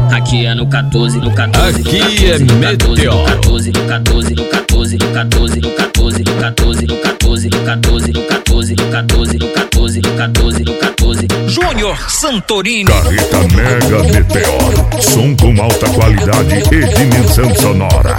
aqui é no 14, no 14. Aqui é Meteoro. No 14, no 14, no 14, no 14, no 14, no 14, no 14, no 14, no 14, no 14, no 14, no 14, no 14. Júnior Santorini. Carreta Mega Meteoro. Som com alta qualidade e dimensão sonora.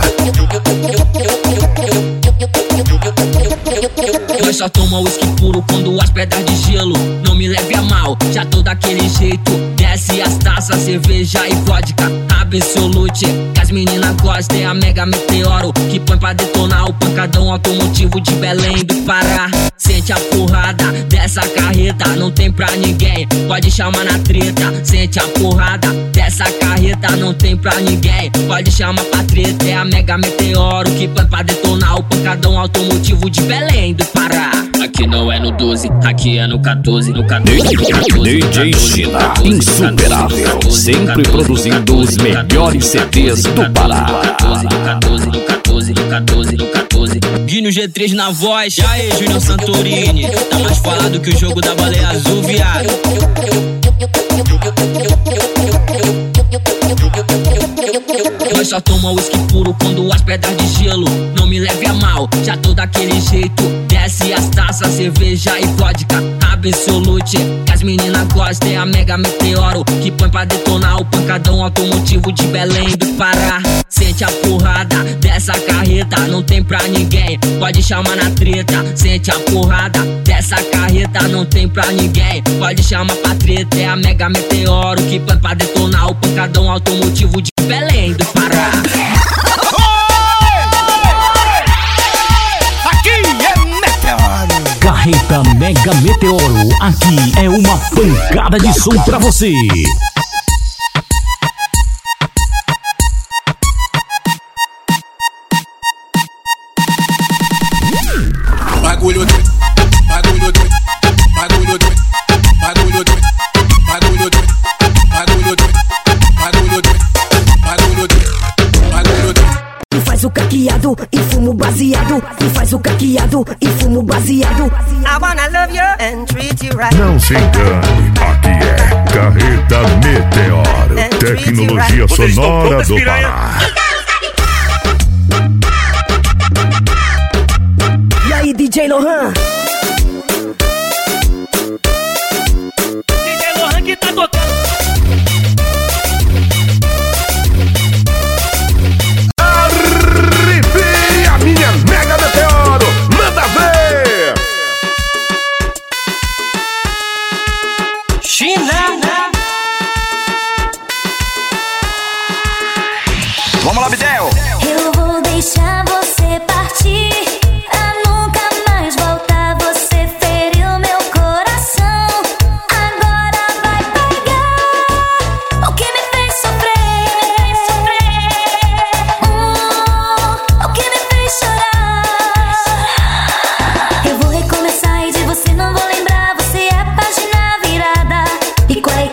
Nós só toma uísque puro quando as pedras de gelo. Não me leve a mal, já tô daquele jeito. Desce as taças, cerveja e vodka Absolute, que as meninas gostam. É a Mega Meteoro que põe pra detonar o pancadão automotivo de Belém do Pará. Sente a porrada dessa carreta, não tem pra ninguém, pode chamar na treta. Sente a porrada dessa carreta, não tem pra ninguém, pode chamar pra treta. É a Mega Meteoro que põe pra detonar o pancadão automotivo de Belém do Pará. Aqui não é no 12, aqui é no 14, no 14, no 14, DJ China, insuperável, sempre produzindo os melhores CDs do Pará. No 14, no 14, no 14, no 14. Guinho G3 na voz, e aí Júnior Santorini, tá mais falado que o jogo da baleia azul, viado. Nós só toma uísque puro quando as pedras de gelo. Não me leve a mal, já tô daquele jeito. Desce as taças, cerveja e vodka Absolute, que as meninas gostam. É a Mega Meteoro que põe pra detonar o pancadão automotivo de Belém do Pará. Sente a porrada dessa carreta, não tem pra ninguém, pode chamar na treta. Sente a porrada dessa carreta, não tem pra ninguém, pode chamar pra treta. É a Mega Meteoro que põe pra detonar o pancadão automotivo de Belém do Pará. Aqui é Meteoro. Carreta Mega Meteoro, aqui é uma pancada de som pra você. Bagulho doido, bagulho doido, bagulho doido, bagulho doido, bagulho doido, bagulho doido, bagulho doido, bagulho doido, bagulho doido. E faz o caqueado e fumo baseado. E faz o caqueado e fumo baseado. I wanna love you and treat you right. Não se engane, aqui é Carreta Meteoro, tecnologia sonora do Pará. E aí, DJ Lohan? DJ Lohan que tá tocando. Arrepie a minha Mega Meteoro, manda ver! China. Vamos lá, Bidel. Eu vou deixar você partir, pra nunca mais voltar. Você feriu meu coração, agora vai pagar o que me fez sofrer, o que me fez chorar. Eu vou recomeçar e de você não vou lembrar. Você é a página virada, e com a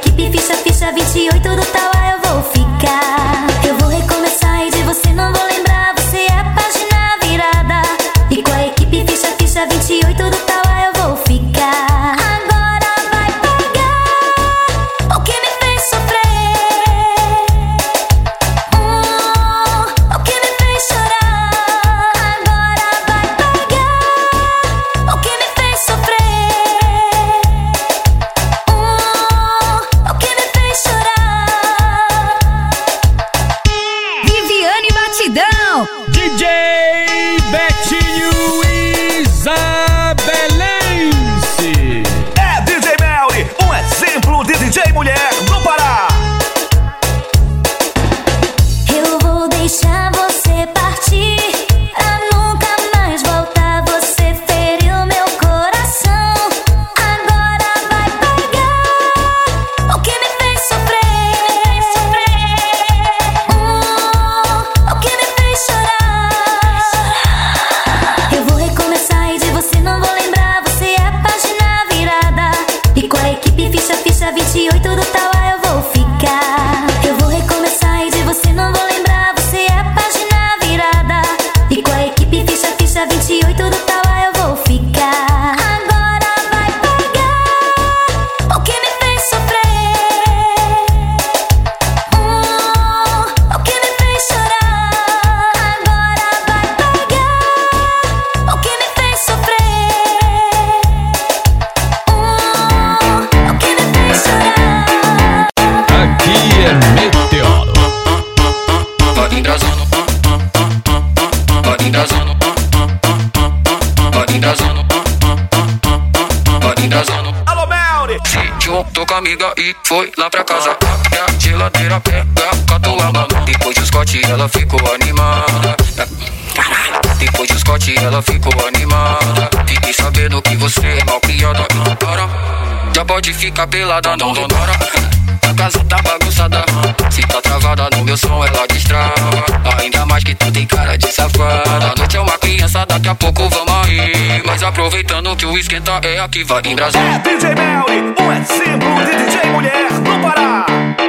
voltou com a amiga e foi lá pra casa. E a geladeira pega catuaba. Depois do Scott ela ficou animada. Depois do Scott ela ficou animada. Fiquei sabendo que você é mal criada. Para, já pode ficar pelada, não para. A casa tá bagunçada. Se tá travada no meu som ela destrava. Ainda mais que tu tem cara de safada. A noite é uma criança, daqui a pouco vamos aí. Mas aproveitando que o esquenta é aqui, vai em Brasil. É DJ Melly, um exemplo de DJ mulher no Pará.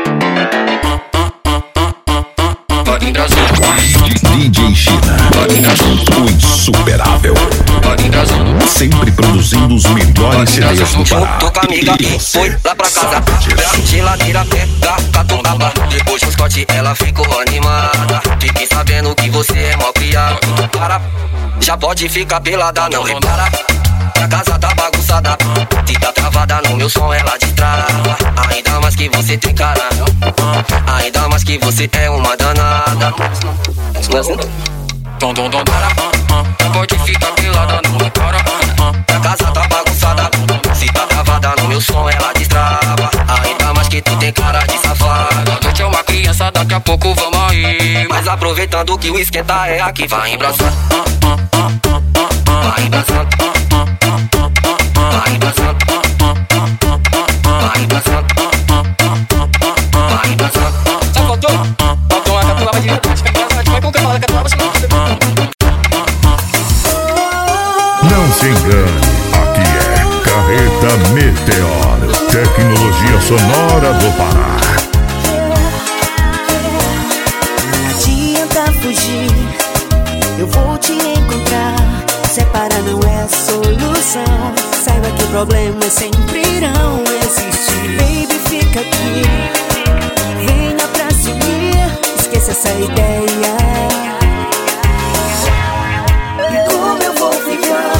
Vai em Brasil. DJ China, o insuperável. Sempre produzindo os melhores CDs do Pará. Tô com a amiga e foi lá pra casa. Geladeira pega catuaba. Depois do Scott ela ficou animada. Fiquei sabendo que você é mal criado. Para, já pode ficar pelada, não repara. A casa tá bagunçada. Se tá travada no meu som ela destrava. Ainda mais que você tem cara. Ainda mais que você é uma danada. Já pode ficar pelada, não repara. A casa tá bagunçada. Se tá travada no meu som ela destrava. Ainda mais que tu tem cara de safada. A noite é uma criança, daqui a pouco vamos aí. Mas aproveitando que o esquenta é aqui, vai embraçando. Vai embraçando. Vai embraçando. Vai embraçando. Vai embraçando. Já faltou? Faltou uma catuaba de repente. A gente vai com calma, a catuaba você não percebeu. Não se engane, aqui é Carreta Meteor, tecnologia sonora do Pará. Não adianta fugir, eu vou te encontrar. Separar não é a solução. Saiba que o problema sempre irão existir. Baby, fica aqui, venha pra se unir. Esqueça essa ideia. Como eu vou ficar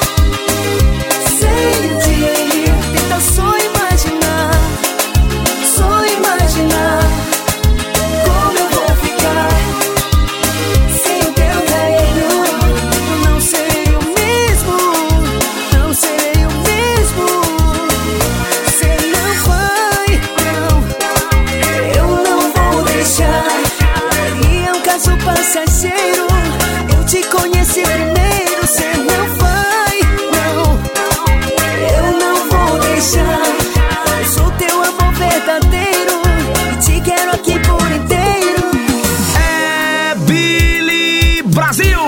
sem ti? Tenta só imaginar, só imaginar. Como eu vou ficar sem o teu reino? Eu não serei o mesmo, não serei o mesmo. Você não vai, não, eu não vou deixar. E é um caso passageiro, eu te conheci primeiro. Você não vai, não, eu não vou deixar. Eu sou teu amor verdadeiro e te quero aqui por inteiro. É Billy Brasil.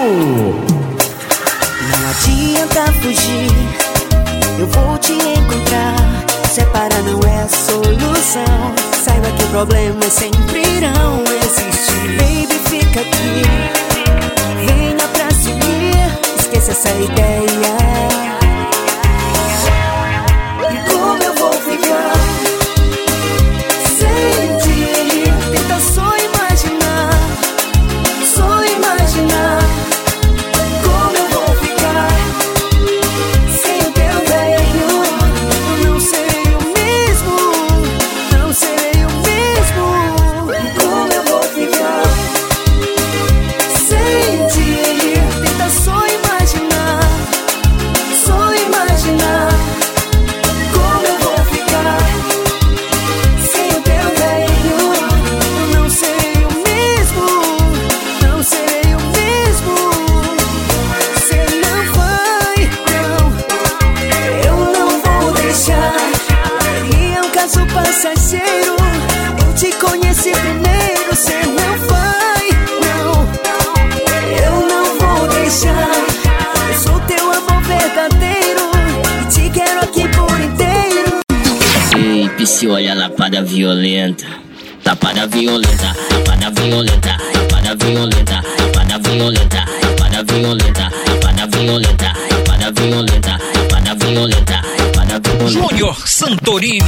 Não adianta fugir, eu vou te encontrar. Separar não é a solução. Saiba que o problema sempre irão existir. Baby, fica aqui, venha pra se unir. Esqueça essa ideia. Como eu vou ficar sem ti? Tenta só imaginar, só imaginar. Como eu vou ficar sem o teu reino? Eu não serei o mesmo, não serei o mesmo. Como eu vou ficar sem ti? Tenta só imaginar, só imaginar. Como eu vou ficar sem o teu reino? Eu não serei o mesmo, não serei o mesmo. Você não vai, não, eu não vou deixar. E é um caso passageiro, eu te conheci primeiro. Você não vai, não, eu não vou deixar. Eu sou teu amor verdadeiro e te quero aqui por inteiro. Ei, Psy, olha a lapada violenta. Lapada violenta, lapada violenta, lapada violenta, lapada violenta, lapada violenta, lapada violenta, lapada violenta, lapada violenta, lapada violenta. Júnior Santorini.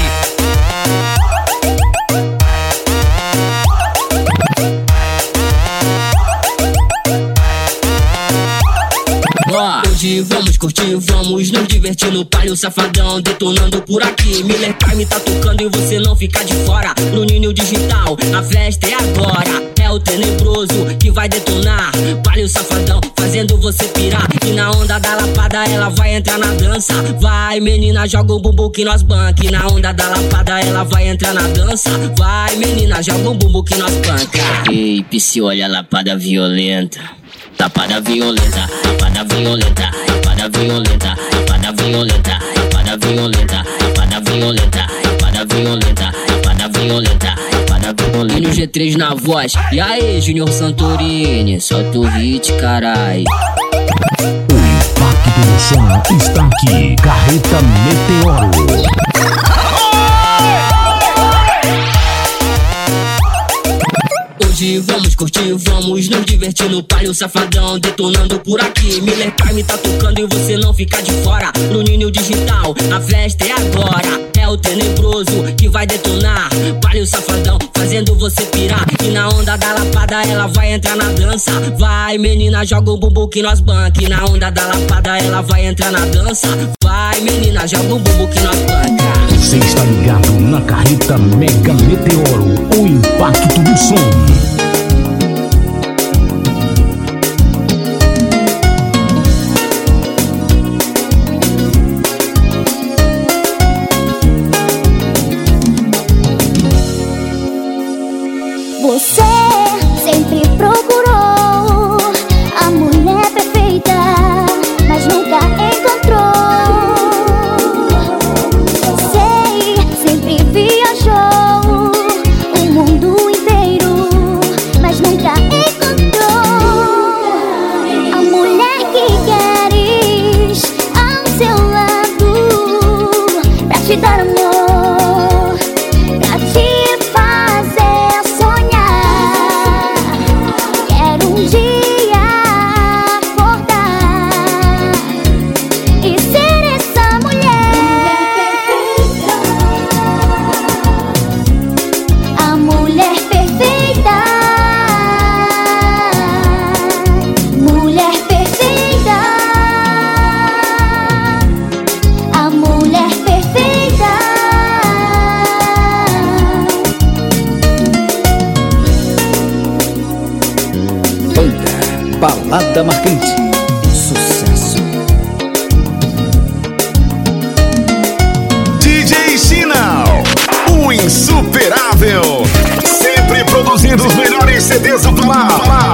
Hoje vamos curtir, vamos nos divertir no palio safadão, detonando por aqui. Miller Prime tá tocando e você não fica de fora. No Ninho Digital, a festa é agora. É É o tenebroso que vai detonar. Vale o safadão fazendo você pirar. E na onda da lapada ela vai entrar na dança. Vai menina, joga o bumbum que nós banca. E na onda da lapada ela vai entrar na dança. Vai menina, joga o bumbum que nós banca. Ei, Psy, olha a lapada violenta. Lapada violenta, lapada violenta, lapada violenta, lapada violenta, lapada violenta, lapada violenta, lapada violenta, lapada violenta, lapada violenta. E no G3 na voz. E aí, Junior Santorini, solta o hit, carai. O impacto do som está aqui. Carreta Meteoro. Hoje vamos curtir, vamos nos divertir no palio safadão, detonando por aqui. Miller Prime tá tocando e você não fica de fora. No Ninho Digital, a festa é agora. É o tenebroso que vai detonar. Palio safadão fazendo você pirar. E na onda da lapada ela vai entrar na dança. Vai menina, joga o bumbum que nós banca. E na onda da lapada ela vai entrar na dança. Vai menina, joga o bumbum que nós banca. Você está ligado na Carreta Mega Meteoro, o impacto do som. Você sempre procurou a mulher perfeita, mas nunca encontrou. Você sempre viajou o mundo inteiro, mas nunca encontrou a mulher que queres ao seu lado, pra te dar amor, pra te Balada marcante, sucesso. DJ Sinal, o insuperável, sempre produzindo os melhores CDs do Pará.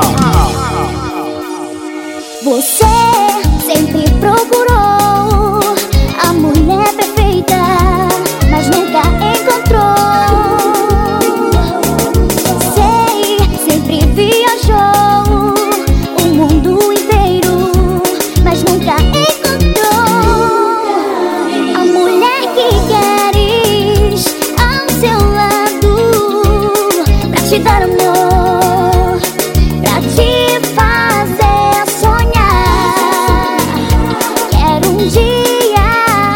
Você sempre procurou a mulher perfeita, mas nunca encontrou. Você sempre viajou o mundo inteiro, mas nunca encontrou a mulher que queres ao seu lado, pra te dar amor, pra te fazer sonhar. Quero um dia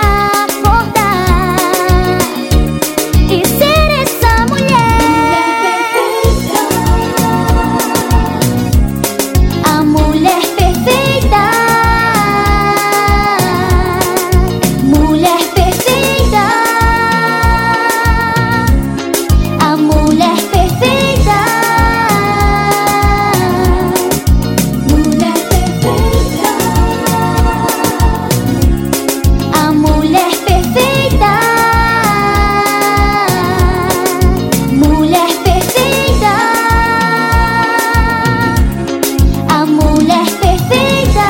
acordar e ser essa mulher, a mulher perfeita, mulher perfeita, a mulher perfeita, mulher perfeita, a mulher perfeita, mulher perfeita, a mulher perfeita.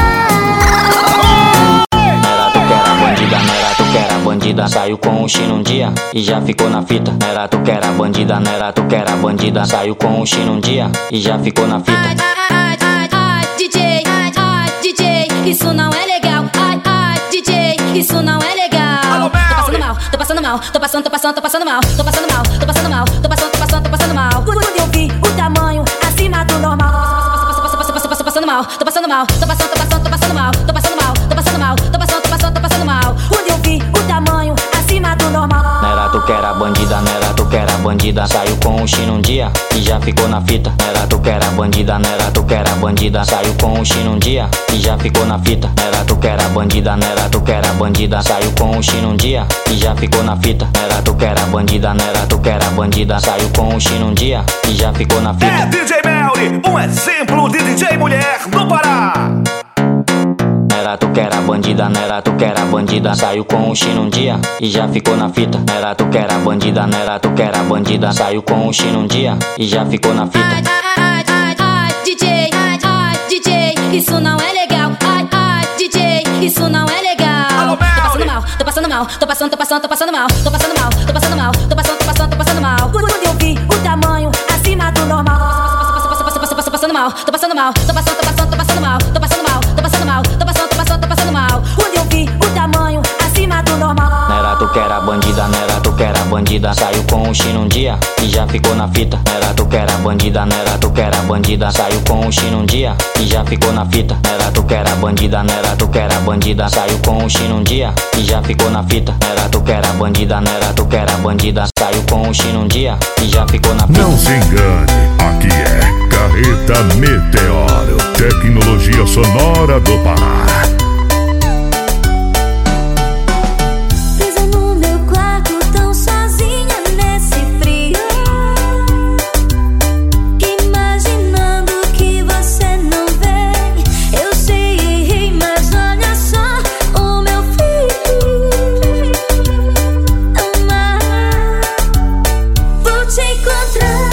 Era tu que era bandida, saiu com o Chino um dia e já ficou na fita. Era tu que era bandida, não era tu que era bandida, saiu com o Chino um dia e já ficou na fita. DJ, DJ, isso não é legal. DJ, isso não é legal. Tô passando mal, tô passando mal, tô passando mal, tô passando mal, tô passando mal, tô passando mal. Quando eu vi o tamanho acima do normal, tô passando mal, tô passando mal, tô passando mal, tô passando mal, tô passando mal, tô passando mal. Quando eu vi o tamanho acima do normal. Não era tu que era bandida, não era tu que era bandida. Saiu com o Chino um dia e já ficou na fita. Era tu que era bandida, não era tu que era bandida. Saiu com o Chino um dia e já ficou na fita. Era tu que era bandida, não era tu que era bandida. Saiu com o Chino um dia e já ficou na fita. Era tu que era bandida, não era tu que era bandida. Saiu com o Chino um dia e já ficou na fita. É DJ Melly, um exemplo de DJ mulher do Pará. Era tu que era bandida, não era tu que era bandida. Saiu com o Chino um dia e já ficou na fita. Era tu que era bandida, não era tu que era bandida. Saiu com o Chino um dia e já ficou na fita. DJ, isso não é legal. DJ, isso não é legal. Tô passando mal, tô passando mal. Tô passando mal. Quando eu vi o tamanho acima do normal. Tô passando mal. Quando eu vi o tamanho acima do normal. Não era tu que era bandida, não era tu que era bandida. Saiu com o Chino um dia e já ficou na fita. Não era tu que era bandida, não era tu que era bandida. Saiu com o Chino um dia e já ficou na fita. Não era tu que era bandida, não era tu que era bandida. Saiu com o Chino um dia e já ficou na fita. Não era tu que era bandida, não era tu que era bandida. Saiu com o Chino um dia e já ficou na fita. Não se engane, aqui é Carreta Meteoro, tecnologia sonora do Pará. Presa no meu quarto, tão sozinha nesse frio, imaginando que você não vem. Eu sei, errei, mas olha só o meu filho. Amar, vou te encontrar.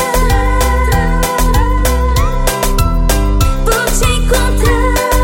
Vou te encontrar.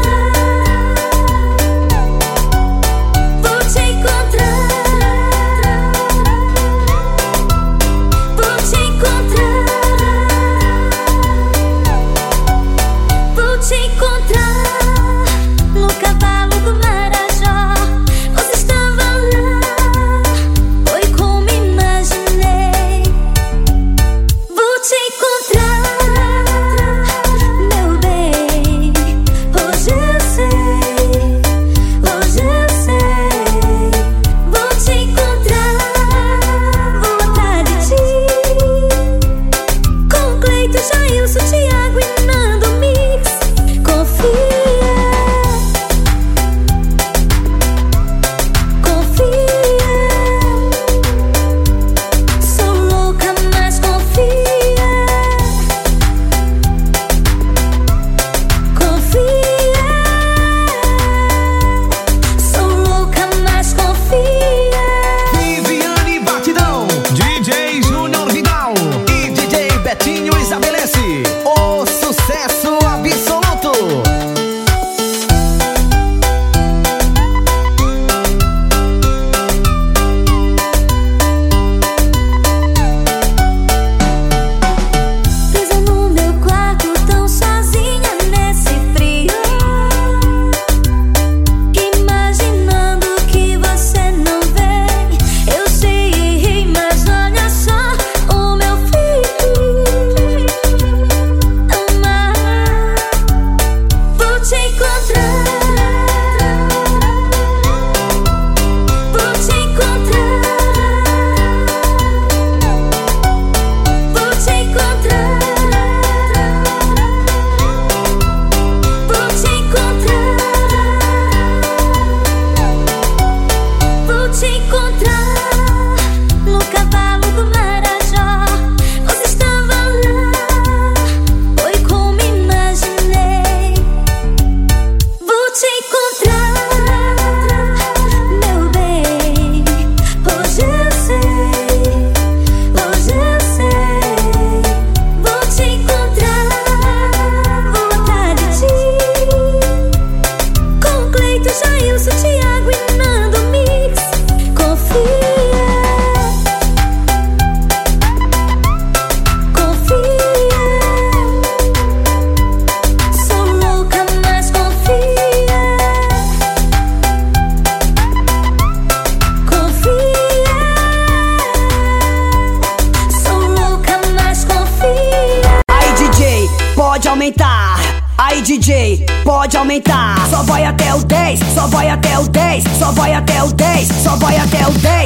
aumentar. Aí DJ, pode aumentar. Só vai até o 10, só vai até o 10, só vai até o 10, só vai até o 10.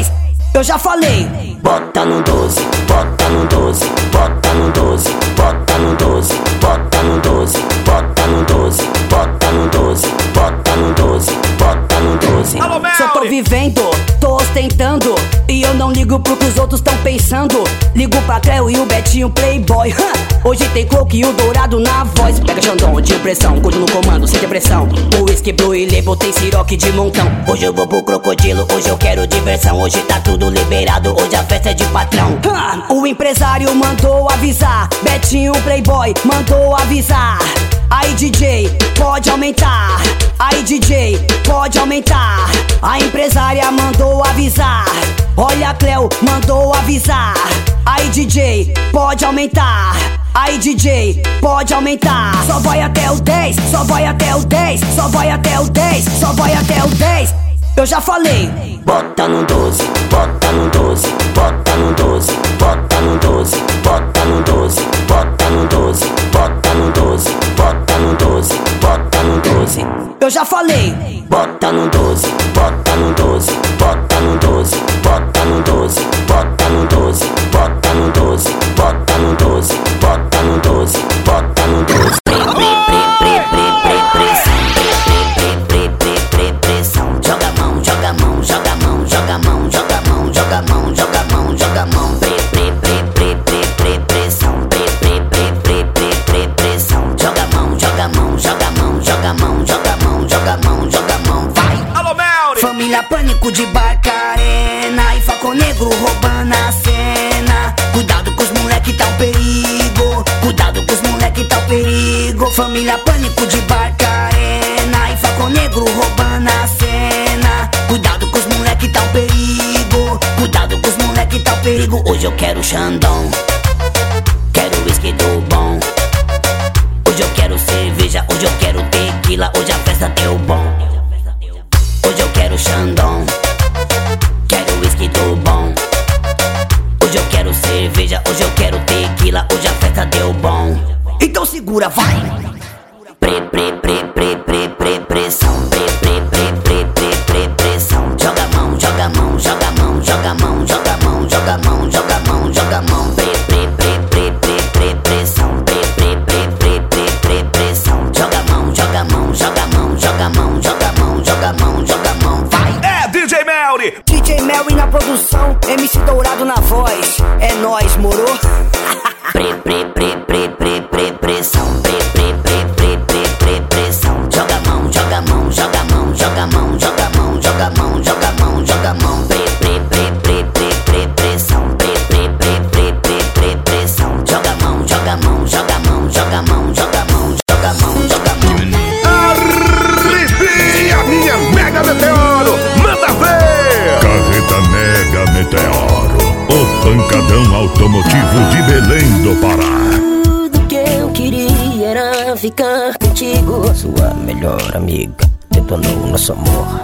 Eu já falei. Bota no 12, bota no 12, bota no 12, bota no 12, bota no 12, bota no 12, bota no 12, bota no 12, bota no 12. Só tô vivendo, tô ostentando, e eu não ligo pro que os outros tão pensando. Ligo pra Cleo e o Betinho Playboy. Hoje tem Coke e o Dourado na voz. Pega Xandão de pressão, gordo no comando, sem depressão. O whisky Blue e Label tem siroque de montão. Hoje eu vou pro crocodilo, hoje eu quero diversão. Hoje tá tudo liberado, hoje a festa é de patrão. O empresário mandou avisar, Betinho Playboy mandou avisar. Aí DJ, pode aumentar. Aí DJ, pode aumentar. A empresária mandou avisar. Olha a Cleo, mandou avisar. Aí DJ, pode aumentar. Aí DJ, pode aumentar. Só vai até o 10, só vai até o 10, só vai até o 10, só vai até o 10. Eu já falei. Bota no 12, bota no 12, bota no 12, bota no 12, bota no 12, bota no 12, bota no 12, bota no 12, bota no 12. Eu já falei. Bota no 12, bota no 12, bota no 12, bota no 12, bota no 12, bota no 12, bota no 12, bota no 12, bota no 12. Joga a mão, joga a mão, joga a mão, joga a mão, joga a mão, joga a mão, joga a mão, pressão, pressão, joga a mão, joga a mão, joga a mão, joga a mão, joga a mão, joga a mão, joga a mão, vai! Alô, Melry! Família Pânico de Barcarena e Falcão Negro roubando a cena. Cuidado com os moleque, tá um perigo. Cuidado com os moleque, tá um perigo. Família Pânico de Barcarena e Falcão Negro roubando a cena. Cuidado com os moleque, tá um perigo. Cuidado com os moleque, tá um perigo. Hoje eu quero Xandão, quero whisky do bom. Hoje eu quero cerveja, hoje eu quero tequila. Hoje a festa deu bom. Hoje eu quero Xandão, quero whisky do bom. Hoje eu quero cerveja, hoje eu quero tequila. Hoje a festa deu bom. Então segura, vai! Pressão, pressão. Joga a mão, joga a mão, joga a mão, joga a mão, joga a mão, joga a mão, joga a mão, joga a mão. Pressão, pressão. Joga a mão, joga a mão, joga a mão, joga a mão, joga a mão, joga a mão, joga a mão, vai! É DJ Melry! DJ Melry na produção, MC Dourado na voz. É nóis, moro? Pressão, pressão. Joga a mão, joga a mão, joga a mão, joga a mão, joga a mão, joga a mão, joga a mão, joga a mão. Pressão, pressão. Joga a mão, joga a mão, joga a mão, joga a mão, joga a mão, joga a mão, joga a mão. Arrepia minha Mega Meteoro, manda ver! Carreta Mega Meteoro, o pancadão automotivo de Belém do Pará. Tudo que eu queria era ficar contigo. Sua melhor amiga detonou nosso amor.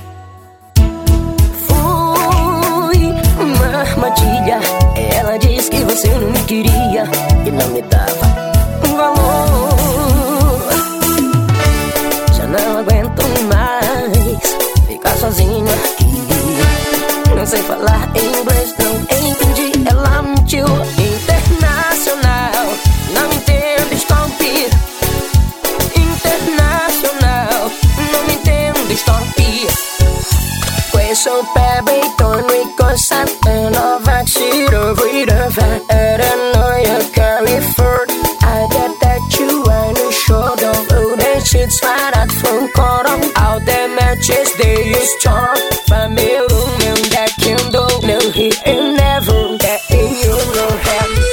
Foi uma armadilha. Ela disse que você não me queria e não me dava valor. Já não aguento mais ficar sozinho aqui. Não sei falar inglês, não entendi. Ela mentiu. Internacional, não entendo stop. Internacional, não entendo stop. Questo babyton ricosa nova tiro virava. Era noia California. I get that you are no show. Don't do that shit's right out from Coron. All the matches they used to family room that you don't know he ain't never that you know have.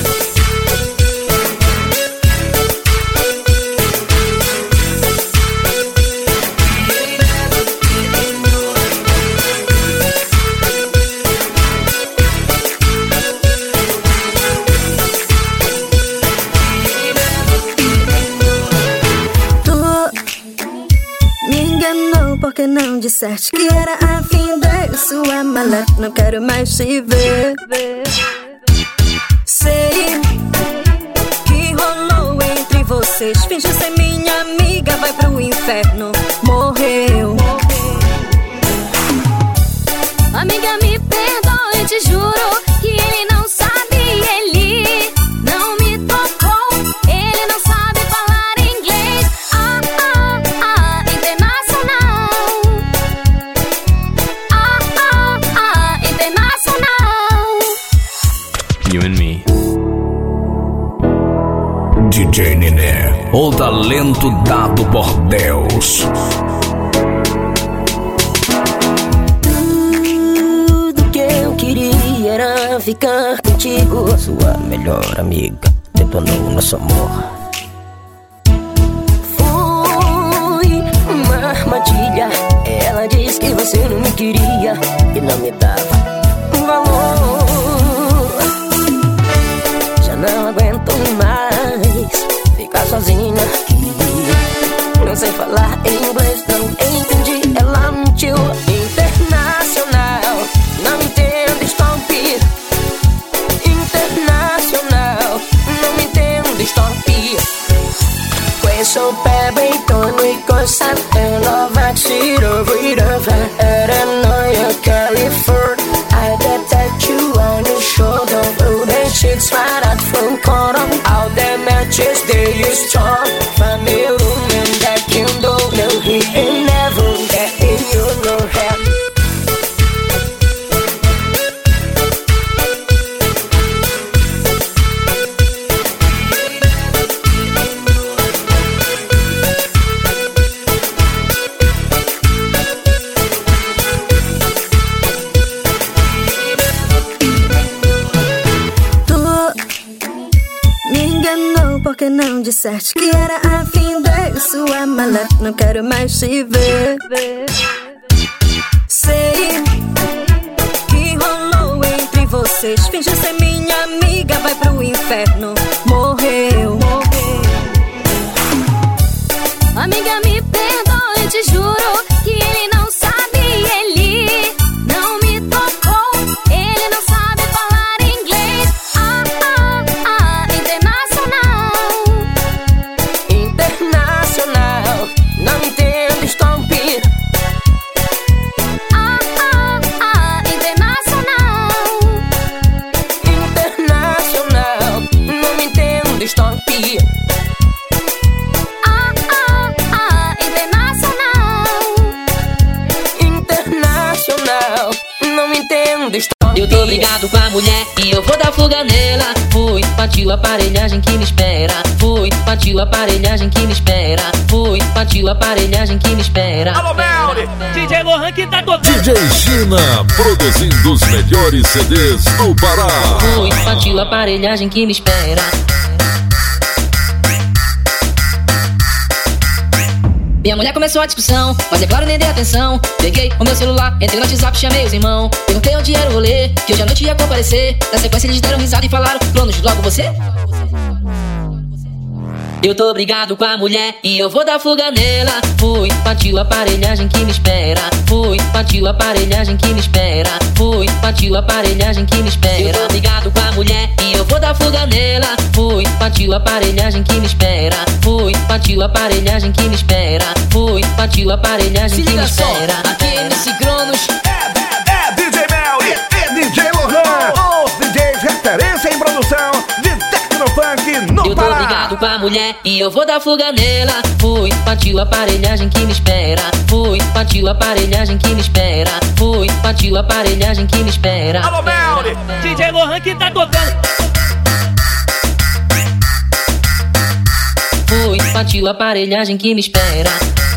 Porque não disseste que era a fim de sua mala. Não quero mais te ver. Sei que rolou entre vocês. Finge ser minha amiga, vai pro inferno. Morreu. Amiga, me perdoe, te juro que ele não sabe, ele não me tocou, ele não sabe falar inglês. Internacional. Internacional. You and me. DJ Nené, o talento dado por Deus. Tudo que eu queria era ficar contigo. Sua melhor amiga detonou nosso amor. Foi uma armadilha. Ela disse que você não me queria e não me dava valor. Já não aguento mais ficar sozinha aqui. Não sei falar inglês, não entendi. Ela mentiu. Internacional, não entendo, stop. Internacional, não entendo, stop. Questo peperoncino e cosa e love zero freedom. Paranoia, California. I detect you on the shoulder. The chicks right out from corner. All the matches they use strong. Find me a woman that can do no he ain't never get in your head. Porque não disseste que era afim de sua mala. Não quero mais te ver. Sei que rolou entre vocês. Finge ser minha amiga, vai pro inferno. Morreu. Amiga, me perdoe, te juro que ele não sabe, ele não me tocou, ele não sabe falar inglês. Internacional, não entendo, stop. Internacional, não entendo, stop. Internacional, não entendo, stop. Eu tô brigado com a mulher e eu vou dar fuga nela. Fui, partiu a aparelhagem que me espera. Fui, partiu a aparelhagem que me espera. Fui, partiu a aparelhagem que me espera. Alô, Melly! DJ Lohan que tá tocando. DJ China, produzindo os melhores CDs do Pará. Fui, partiu a aparelhagem que me espera. Minha mulher começou a discussão, mas é claro, nem dei atenção. Peguei o meu celular, entrei no WhatsApp, chamei os irmãos. Perguntei onde era o rolê, que hoje à noite ia comparecer. Na sequência eles deram risada e falaram: planos, logo você? Eu tô brigado com a mulher e eu vou dar fuga nela. Fui, partiu a aparelhagem que me espera. Fui, partiu a aparelhagem que me espera. Fui, partiu a aparelhagem que me espera. Eu tô brigado com a mulher e eu vou dar fuga nela. Fui, partiu a aparelhagem que me espera. Fui, partiu a aparelhagem que me espera. Fui, partiu a aparelhagem que me espera. Aqui MC Cronos é DJ Melly e DJ Lohan, os DJs referência em produção de Tecnofunk no Eu tô Pará. brigado com a mulher e eu vou dar fuga nela. Fui, partiu a aparelhagem que me espera. Fui, partiu a aparelhagem que me espera. Fui, partiu a aparelhagem que me espera. Alô, Melly! DJ Lohan que tá tocando. Fui, partiu a aparelhagem que me espera.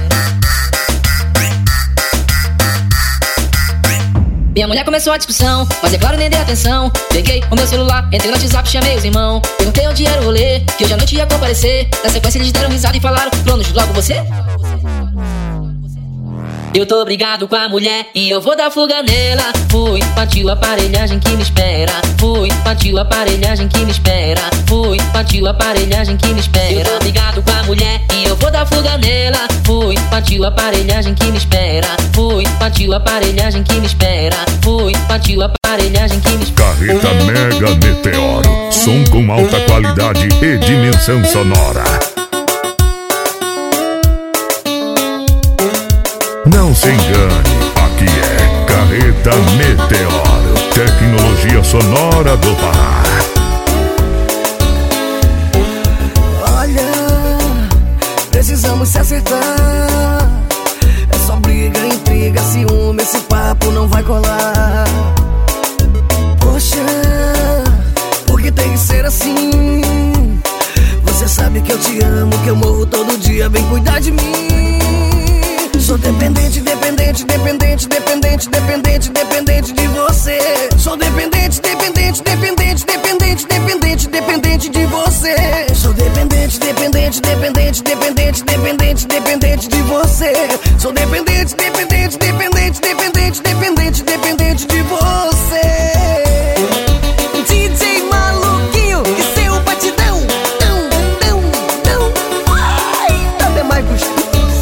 Minha mulher começou a discussão, mas é claro, nem dei atenção. Peguei o meu celular, entrei no WhatsApp, chamei os irmãos. Perguntei onde era o rolê, que hoje à noite ia comparecer. Na sequência eles deram risada e falaram: planos, logo você? Eu tô brigado com a mulher e eu vou dar fuga nela. Fui, partiu a aparelhagem que me espera. Fui, partiu a aparelhagem que me espera. Fui, partiu a aparelhagem que me espera. Eu tô brigado com a mulher e eu vou dar fuga nela. Fui, partiu a aparelhagem que me espera. Fui, partiu a aparelhagem que me espera. Fui, partiu a aparelhagem que me espera. Carreta Mega Meteoro, som com alta qualidade e dimensão sonora. Não se engane, aqui é Carreta Carreta Meteoro, tecnologia sonora do Pará. Olha, precisamos se acertar. É só briga, intriga, ciúme, esse papo não vai colar. Poxa, porque tem que ser assim? Você sabe que eu te amo, que eu morro todo dia, vem cuidar de mim. Sou dependente, dependente, dependente, dependente, dependente, dependente de você. Sou dependente, dependente, dependente, dependente, dependente, dependente de você. Sou dependente, dependente, dependente, dependente, dependente, dependente de você. Sou dependente, dependente, dependente, dependente, dependente, dependente de você. DJ Maluquinho e seu batidão. Ai, até mais gostoso.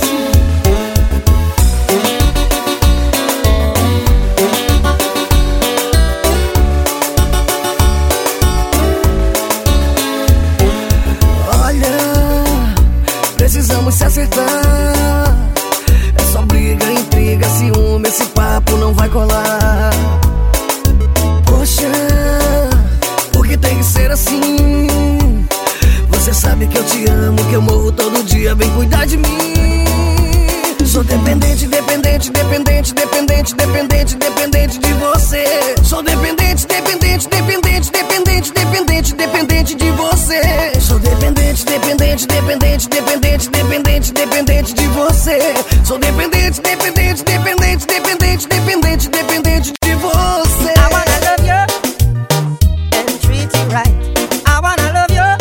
Precisamos se acertar. É só briga, intriga, ciúme, esse papo não vai colar. Poxa, porque tem que ser assim? Você sabe que eu te amo, que eu morro todo dia, vem cuidar de mim. Sou dependente, dependente, dependente, dependente, dependente, dependente de você. Sou dependente, dependente, dependente, dependente, dependente, dependente de você. Sou dependente, dependente, dependente, dependente, dependente, dependente de você. Sou dependente, dependente, dependente, dependente, dependente, dependente de você. I wanna love you and treat you right. I wanna love you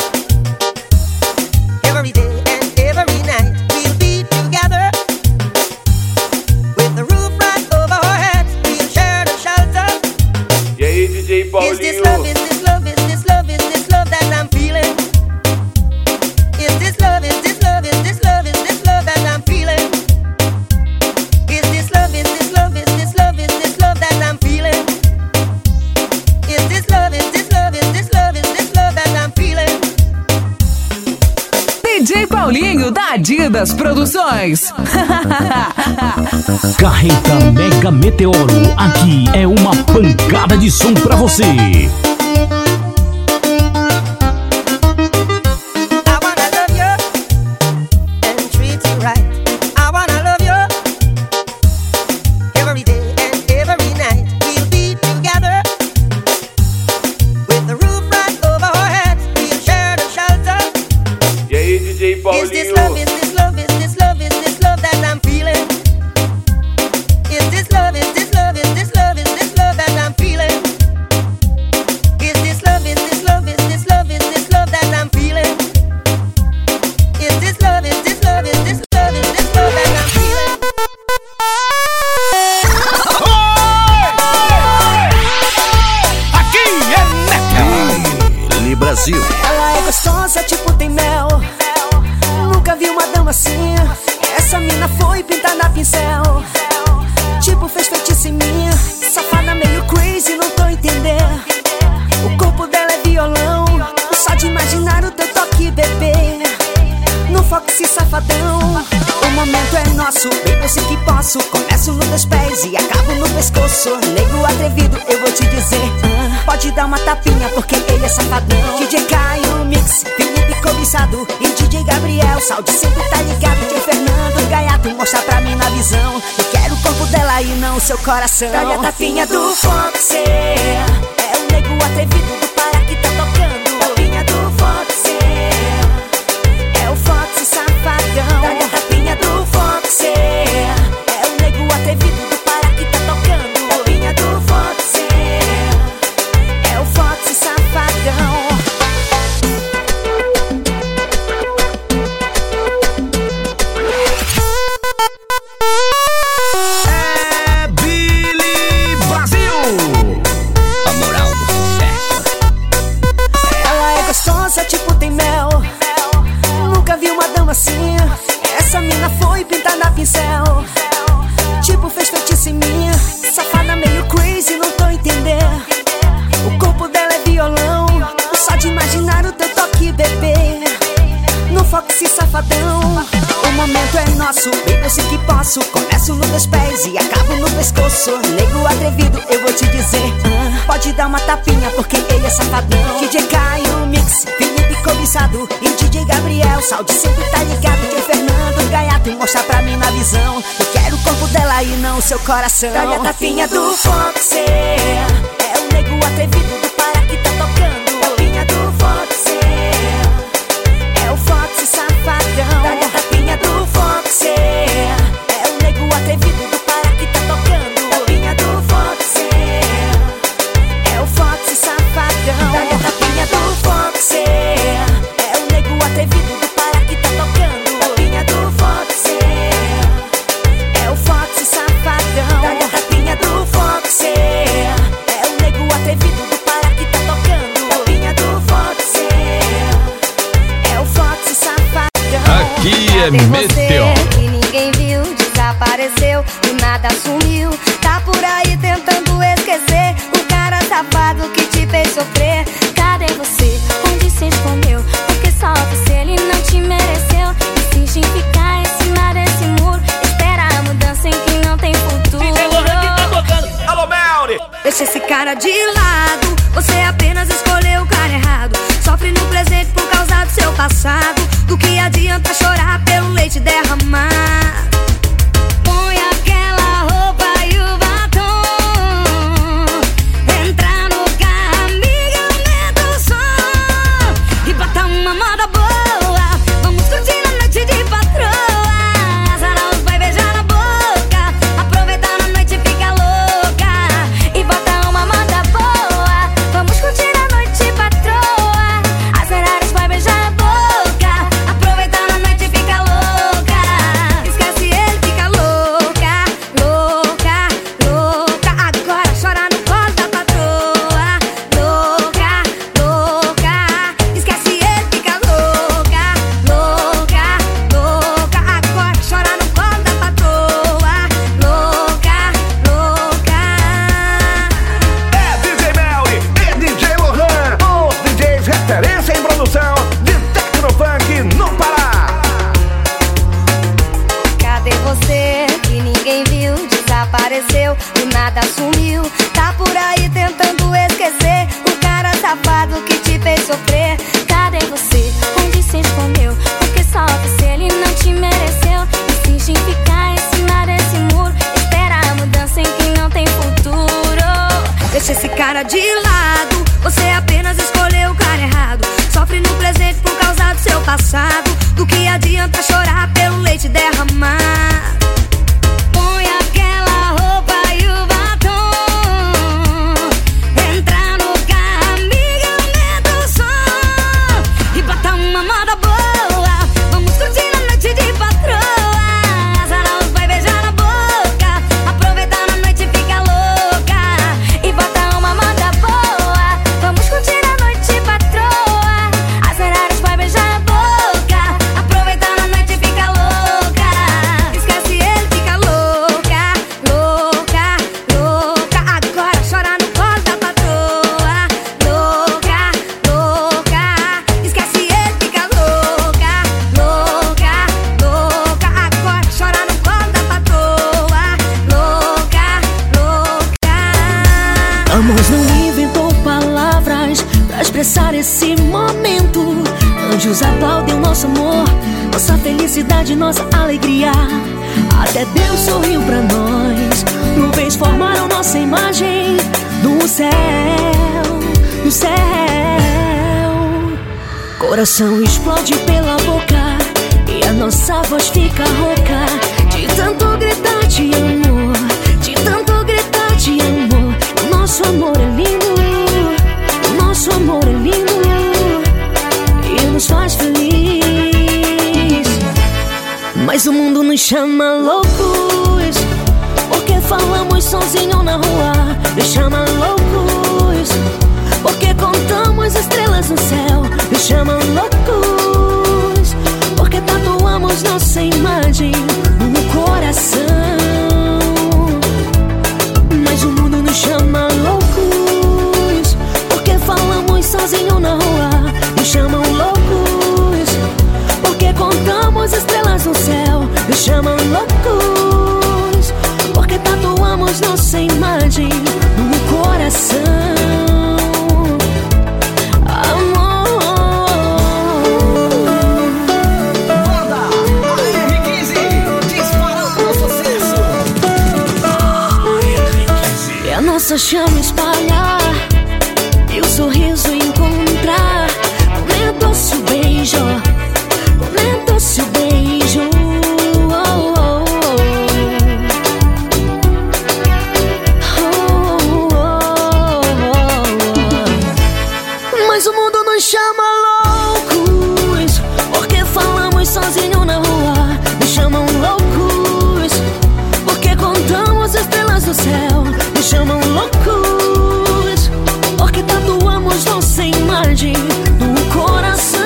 every day and every night. We'll be together with the roof right over our heads. We'll share the shelter. E aí, DJ Paulinho? Is this love, is this love, is this love, is this love that I'm feeling? Is this love, is this love, is this love, is this love that I'm feeling? Is this love, is this love, is this love, is this love that I'm feeling? Is this love, is this love, is this love, is this love that I'm feeling? DJ Paulinho da Adidas Produções. Carreta Mega Meteoro, aqui é uma pancada de som pra você. Is this love, is this love, is this love, is this love that I'm feeling? Is this love, is this love, is this love, is this love that I'm feeling? Is this love, is this love, is this love, is this love that I'm feeling? Is this love, is this love, is this love, is this love that I'm feeling? Aqui é Nectar Brasil. Ela é gostosa, tipo tem mel. Nunca vi uma dama assim. Essa mina foi pintada a pincel. Tipo fez feitiço em mim. Safada meio crazy, não tô entendendo. O corpo dela é violão. Só de imaginar o teu toque, bebê. No foco esse safadão. O momento é nosso, bem eu sei que posso. Começo nos teus pés e acabo no pescoço. Nego atrevido, eu vou te dizer. Pode dar uma tapinha porque ele é safadão. DJ Caio Mix, Felipe Cobiçado e DJ Gabriel. Saúde sempre tá ligado. DJ Fernando Gaiato, mostra pra mim na visão. Eu quero o corpo dela e não o seu coração. Dá-lhe a tapinha do Foxy. É o nego atrevido do Pará que tá tocando. Tapinha do Foxy. É o Foxy safadão. Dá-lhe a tapinha do Foxy. É o nego atrevido do Pará que tá tocando. Tapinha do Foxy. É o Foxy safadão. É Billy Brasil. A moral do sucesso. Ela é gostosa, tipo tem mel. Nunca vi uma dama assim. Essa mina foi pintada a pincel. Tipo fez feitiço em mim. Safada meio crazy, não tô entendendo. O corpo dela é violão. Só de imaginar o teu toque, bebê. No foco esse safadão. O momento é nosso, bem eu sei que posso. Começo Começo nos dois pés e acabo no pescoço. Nego atrevido, eu vou te dizer, pode dar uma tapinha porque ele é safadão. DJ Caio Mix, Felipe Cobiçado e DJ Gabriel Salde sempre tá ligado. DJ Fernando Gaiato, mostra pra mim na visão. Eu quero o corpo dela e não o seu coração. Dá-lhe a tapinha do Foxy, é o nego atrevido do Pará que tá tocando. Tapinha do Foxy, é o Foxy safadão. Dá-lhe a tapinha do Foxy, é o nego atrevido do Pará que tá tocando. Tapinha do Foxy, é o Foxy safadão. Dá-lhe a tapinha do Foxy, é o nego atrevido do Pará que tá tocando. Tapinha do Foxy, é o Foxy safadão. Dá-lhe a tapinha do Foxy, é o nego atrevido do Pará que tá tocando. Tapinha do Foxy, é o Foxy safadão. Aqui é Cadê Meteor. você que ninguém viu, desapareceu, do nada sumiu. Tá por aí tentando esquecer o cara safado que te fez sofrer. Cadê você? Onde se escondeu? Porque só você, ele não te mereceu. Insiste em ficar em cima desse muro. Espera a mudança em que não tem futuro. Alô, Melly! Deixa esse cara de lado, você apenas escolheu o cara errado. Sofre no presente por causa do seu passado. Do que adianta chorar pelo leite derramar? Põe aquela roupa e o batom, entra no carro, amiga, aumenta o som e bota uma moda boa. Vamos curtir a noite de patroa. Azar os vai beijar na boca, aproveitar a noite e fica louca e bota uma moda boa. Vamos curtir a noite de patroa. Azar os vai beijar na boca, aproveitar a noite e fica louca. Esquece ele, fica louca, louca, louca. Agora chora no colo da patroa. Louca, louca. Esquece ele, fica louca, louca, louca. Agora chora no colo da patroa. Louca, louca. É DJ Melly e DJ Lohan, os DJs referência em produção de Tecnofunk no Pará. Cadê você que ninguém viu, desapareceu, do nada sumiu. Tá por aí tentando esquecer o cara safado que te fez sofrer. Cadê você? Onde se escondeu? Porque só você, ele não te mereceu. Insiste em ficar em cima desse muro. Espera a mudança em que não tem futuro. Deixa esse cara de lado, você apenas escolheu o cara errado. Sofre no presente por causa do seu passado. Do que adianta chorar pelo leite derramar? Põe aquela roupa e o batom, entra no carro, amiga, aumenta o som e bota uma moda boa. Vamos curtir a noite de patroa. Azar os vai beijar na boca, aproveitar a noite e fica louca e bota uma moda boa. Vamos curtir a noite de patroa. Azar os vai beijar na boca, aproveitar a noite e fica louca. Esquece ele, fica louca, louca, louca. Agora chora no colo da patroa. Louca, louca. Esquece ele, fica louca, louca, louca. Agora chora no colo da patroa. Louca, louca. Amor não inventou palavras pra expressar esse momento. Anjos aplaudem o nosso amor, nossa felicidade, nossa alegria. Até Deus sorriu pra nós. Nuvens formaram nossa imagem no céu, no céu. Coração explode pela boca e a nossa voz fica rouca de tanto gritar de amor, de tanto gritar de amor. O nosso amor é lindo, o nosso amor é lindo e nos faz feliz. Mas o mundo nos chama loucos porque falamos sozinho na rua. Nos chama loucos porque contamos estrelas no céu. Nos chama loucos porque tatuamos nossa imagem no coração. Mas o mundo nos chama loucos porque falamos sozinho na rua. Nos chamam loucos porque contamos estrelas no céu. Nos chamam loucos chama espalhar e o sorriso encontrar. Aumentou-se o beijo, aumentou-se o beijo. Mas o mundo nos chama loucos, porque falamos sozinho na rua. Nos chamam loucos, porque contamos estrelas do céu. Nos chamam loucos, porque tatuamos nossa imagem no coração.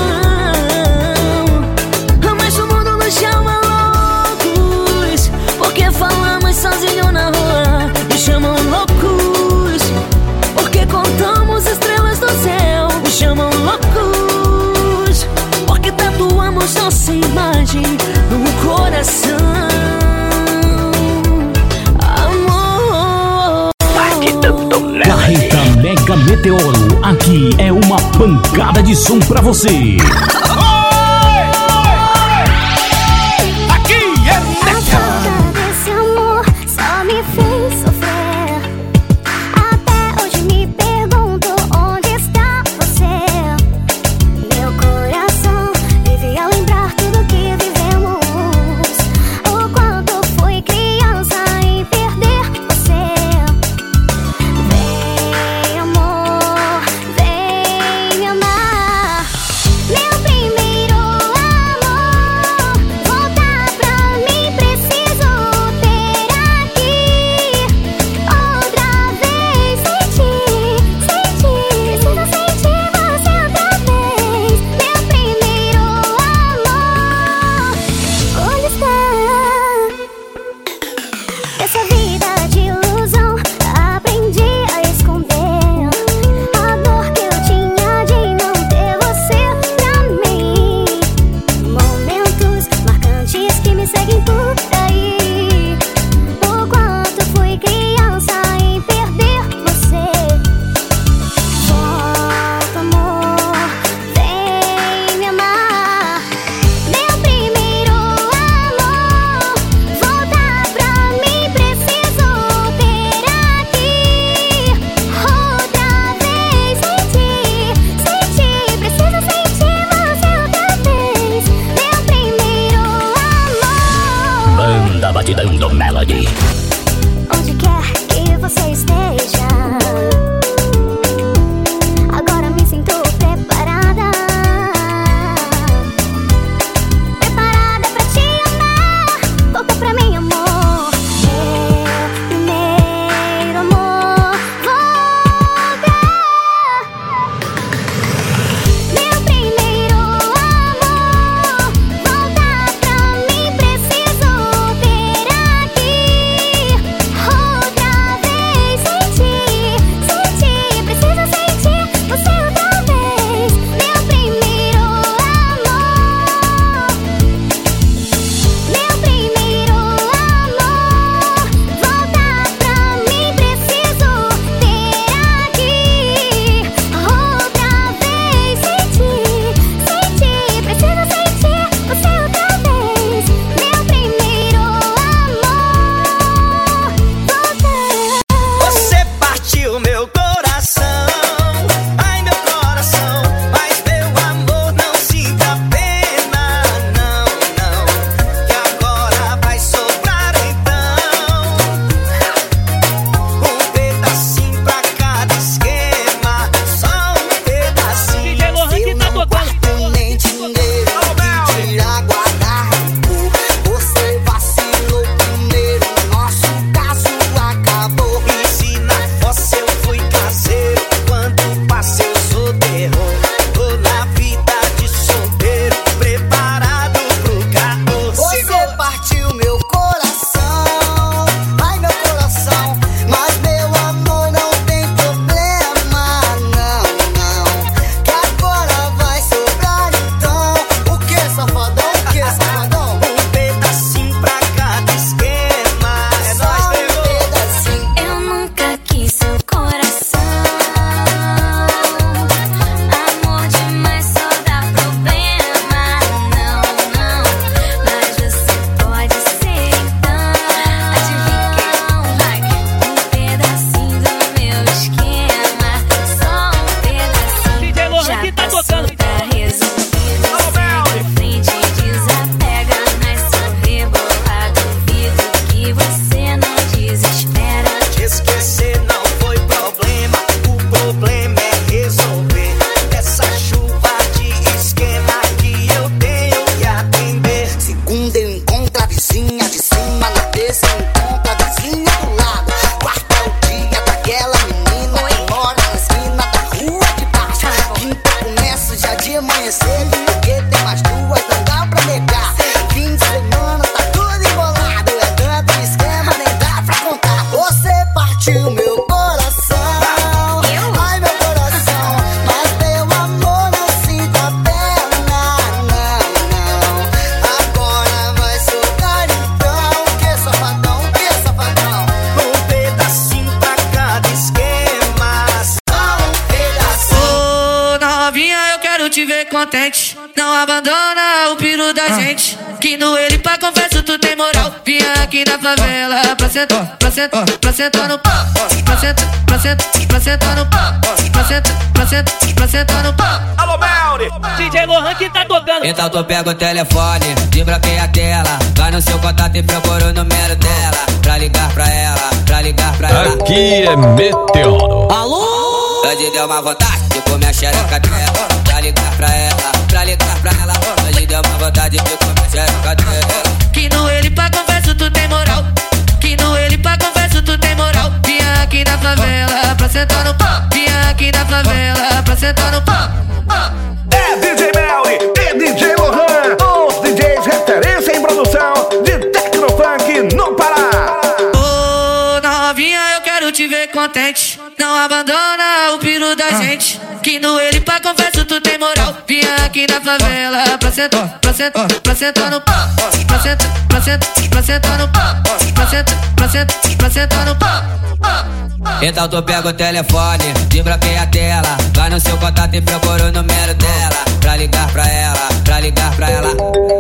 Mas o mundo nos chama loucos, porque falamos sozinho na rua. Nos chamam loucos, porque contamos estrelas do céu. Nos chamam loucos, porque tatuamos nossa imagem no coração. Carreta Mega Meteoro, aqui é uma pancada de som pra você. Esse amor só me fez sofrer. Até hoje me pergunto onde está você. Meu coração vive a lembrar tudo que vivemos. O quanto fui criança em perder você. Vem amor, vem me amar. Meu primeiro amor, voltar pra mim preciso ter aqui. Outra vez sentir, preciso sentir você outra vez. Meu primeiro amor, onde está? Essa vida de ilusão aprendi a esconder. A dor que eu tinha de não ter você pra mim. Momentos marcantes que me seguem por aí. O quanto fui criança em perder você. Volta amor, vem me amar. Meu primeiro amor, voltar pra mim preciso ter aqui. Outra vez sentir, preciso sentir você outra vez. Meu primeiro amor. Banda Batidão do Melody. Onde quer que você esteja, agora me sinto preparada. Preparada pra te amar. Volta pra mim, amor. Meu primeiro amor, volta. Meu primeiro amor, volta pra mim preciso ter aqui. Outra vez sentir, preciso sentir você outra vez. Meu primeiro amor, meu primeiro amor, volta pra mim preciso ter aqui. Outra vez sentir, preciso sentir você outra vez. Meu primeiro amor, volta. Você partiu meu coração, ai meu coração, mas meu amor não sinta pena, não, não, que agora vai sobrar então um pedacinho pra cada esquema, só um pedacinho. DJ Lohan que tá tocando. Nem dinheiro que dirá guardar rancor. Você vacilou primeiro, nosso caso acabou. E se na fossa eu fui caseiro, te ver contente. Não abandona o piru da gente. Que no ele pra confesso tu tem moral. Vinha aqui na favela pra sentar, pra sentar, pra sentar no pau. Pra sentar, pra sentar, pra sentar no pau. Pra sentar, pra sentar, pra sentar no pau. Alô, Melly! DJ Lohan que tá tocando. Então tu pega o telefone, desbloqueia a tela. Vai no seu contato e procura o número dela. Pra ligar pra ela, pra ligar pra ela. Aqui é Meteoro. Alô? Hoje deu uma vontade de comer a xereca dela. Pra ligar pra ela, pra ligar pra ela. Hoje deu uma vontade de comer a xereca dela. Que no ele pra confesso tu tem moral. Que no ele pra confesso tu tem moral. Vinha aqui na favela pra sentar no pau. Vinha aqui na favela pra sentar no pau. É DJ Melly e DJ Lohan, os DJs referência em produção de Tecnofunk no Pará. Ô novinha, eu quero te ver contente. Não abandona o piru da gente. Que no ele pra confesso tu tem moral. Vinha aqui na favela pra sentar, pra sentar, pra sentar no pau. Pra sentar, pra sentar, pra sentar no pau. Pra sentar, pra sentar, pra sentar no pau. Então tu pega o telefone, desbloqueia a tela. Vai no seu contato e procura o número dela. Pra ligar pra ela, pra ligar pra ela.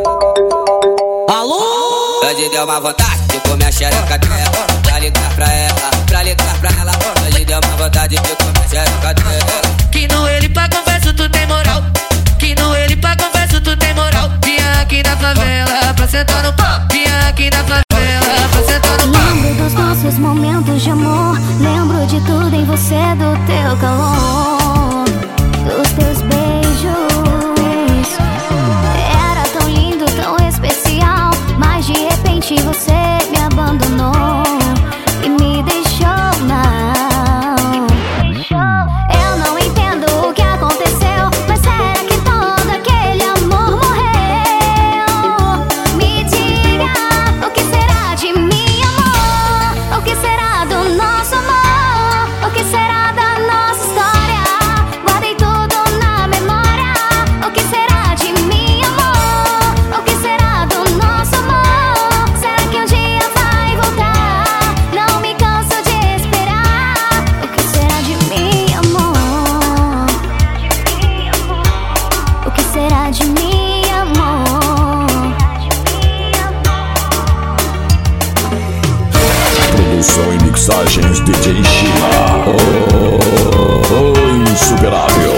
Alô? Hoje deu uma vontade de comer a xereca dela. Pra ligar pra ela, pra ligar pra ela. Hoje deu uma vontade de comer a xereca dela. Que no ele pra confesso tu tem moral. Que no ele pra confesso tu tem moral. Vinha aqui na favela pra sentar no pau. Vinha aqui na favela pra sentar no pau. Lembro dos nossos momentos de amor. Lembro de tudo em você, do teu calor, dos teus beijos. Era tão lindo, tão especial. Mas de repente você me abandonou e me deixou mal. Eu não entendo o que aconteceu, mas será que todo aquele amor morreu? Me diga, o que será de mim, amor? O que será do nosso amor? O que será da nossa história? Guardei tudo na memória. O que será de mim, amor? O que será do nosso amor? Será que um dia vai voltar? Não me canso de esperar. O que será de mim, amor? O que será de mim, amor? Produção e mixagens DJ Sheila. O insuperável.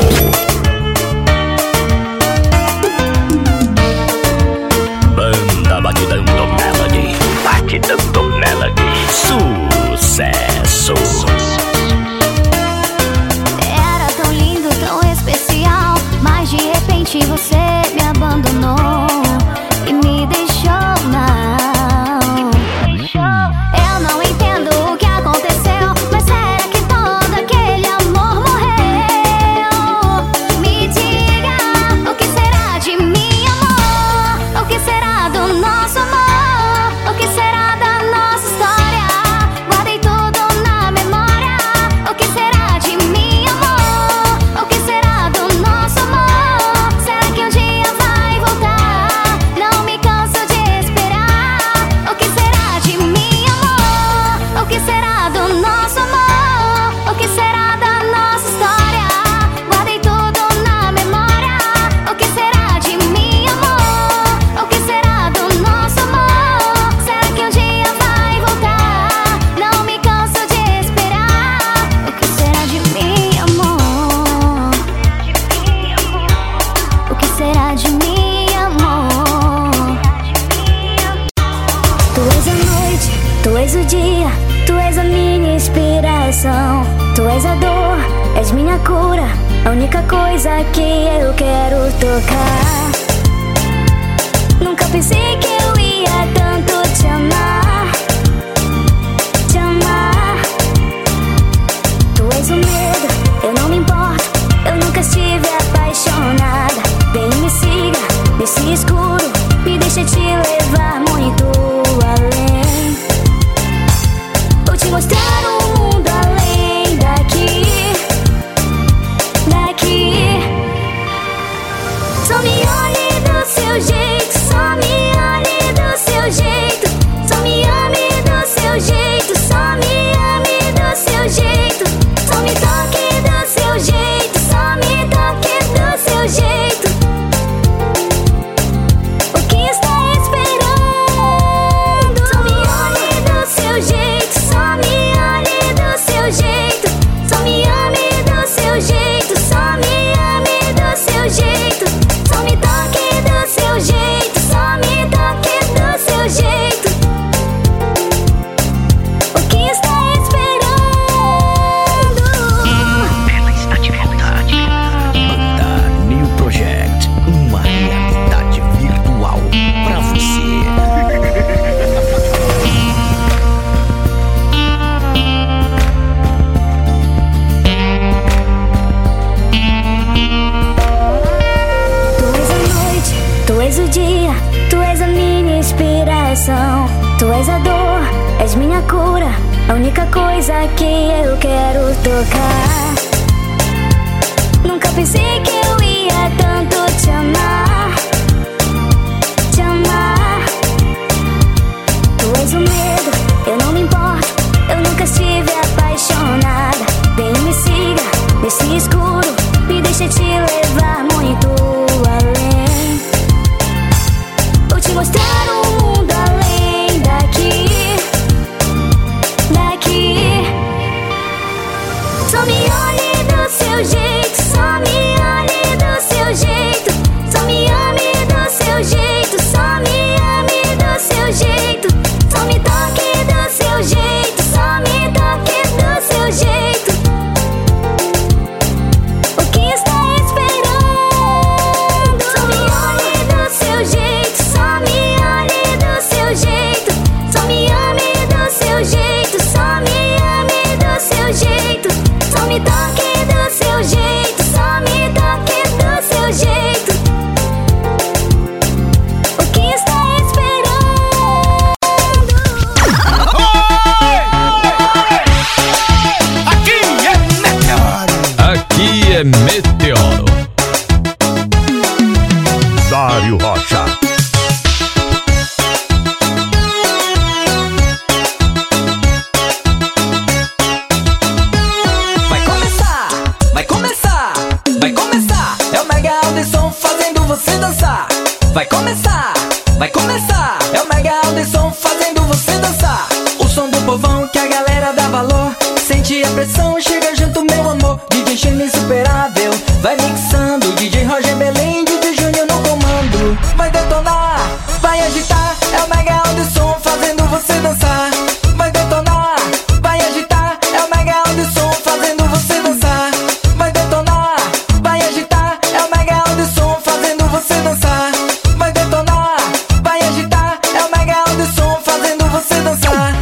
Banda Batidão do Melody. Batidão do Melody. Sucesso. Era tão lindo, tão especial. Mas de repente você me abandonou e me deixou mal. Eu não entendo o que aconteceu, mas será que todo aquele amor morreu? Me diga, o que será de mim, amor? O que será do nosso amor? O que será da nossa história? Guardei tudo na memória. O que será de mim, amor? O que será do nosso amor? Será que um dia vai voltar? Não me canso de esperar. O que será de mim, amor? O que será do nosso amor? O que será da nossa história? Guardei tudo na memória. O que será de mim, amor? O que será do nosso amor? Será que um dia vai voltar? Não me canso de esperar. O que será de mim, amor? O que será de mim, amor? Tu és a noite, tu és o dia, tu és a minha inspiração. Tu és a dor, és minha cura, a única coisa que eu quero tocar. Nunca pensei que eu ia tanto te amar, te amar. Tu és o medo, eu não me importo, eu nunca estive apaixonada. Vem e me siga, nesse escuro, me deixa te levar muito além. Vou te mostrar um mundo além daqui, daqui. Só me olhe do seu jeito, só me olhe do seu jeito, só me coração. Tu és a dor, és minha cura, a única coisa que eu quero tocar. Nunca pensei que eu ia tanto te amar, te amar. Tu és o medo, eu não me importo, eu nunca estive apaixonada. Vem e me siga nesse escuro, me deixa te levar muito além. Vou te mostrar um mundo além daqui, daqui. Só me olhe do seu jeito, só me olhe do seu jeito. Só me ame do seu jeito, só me ame do seu jeito. Só me toque do seu jeito, só me toque do seu jeito. O que está esperando? Só me olhe do seu jeito, só me olhe do seu jeito. Só me ame do seu jeito, só me ame do seu jeito. Só me toque do seu jeito, só me toque do seu jeito. O que está esperando? Aqui é Meteoro. Dário Rocha. Vai começar, vai começar, vai começar. É o Mega Audison fazendo você dançar. Vai começar, vai começar. É o Mega Audison fazendo você dançar. O som do povão que a galera dá valor. Sente a pressão, chega junto meu amor. DJ Xene insuperável, vai mixando. DJ Roger Belém, DJ Júnior no comando. Vai detonar, vai agitar. É o Mega Audison fazendo você dançar. Vai detonar, vai agitar. É o Mega Audison fazendo você dançar. Vai detonar, vai agitar. É o Mega Audison fazendo você dançar. Vai detonar, vai agitar. É o Mega Audison fazendo você dançar.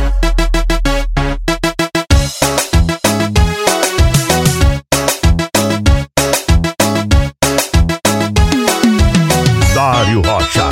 Dário Rocha.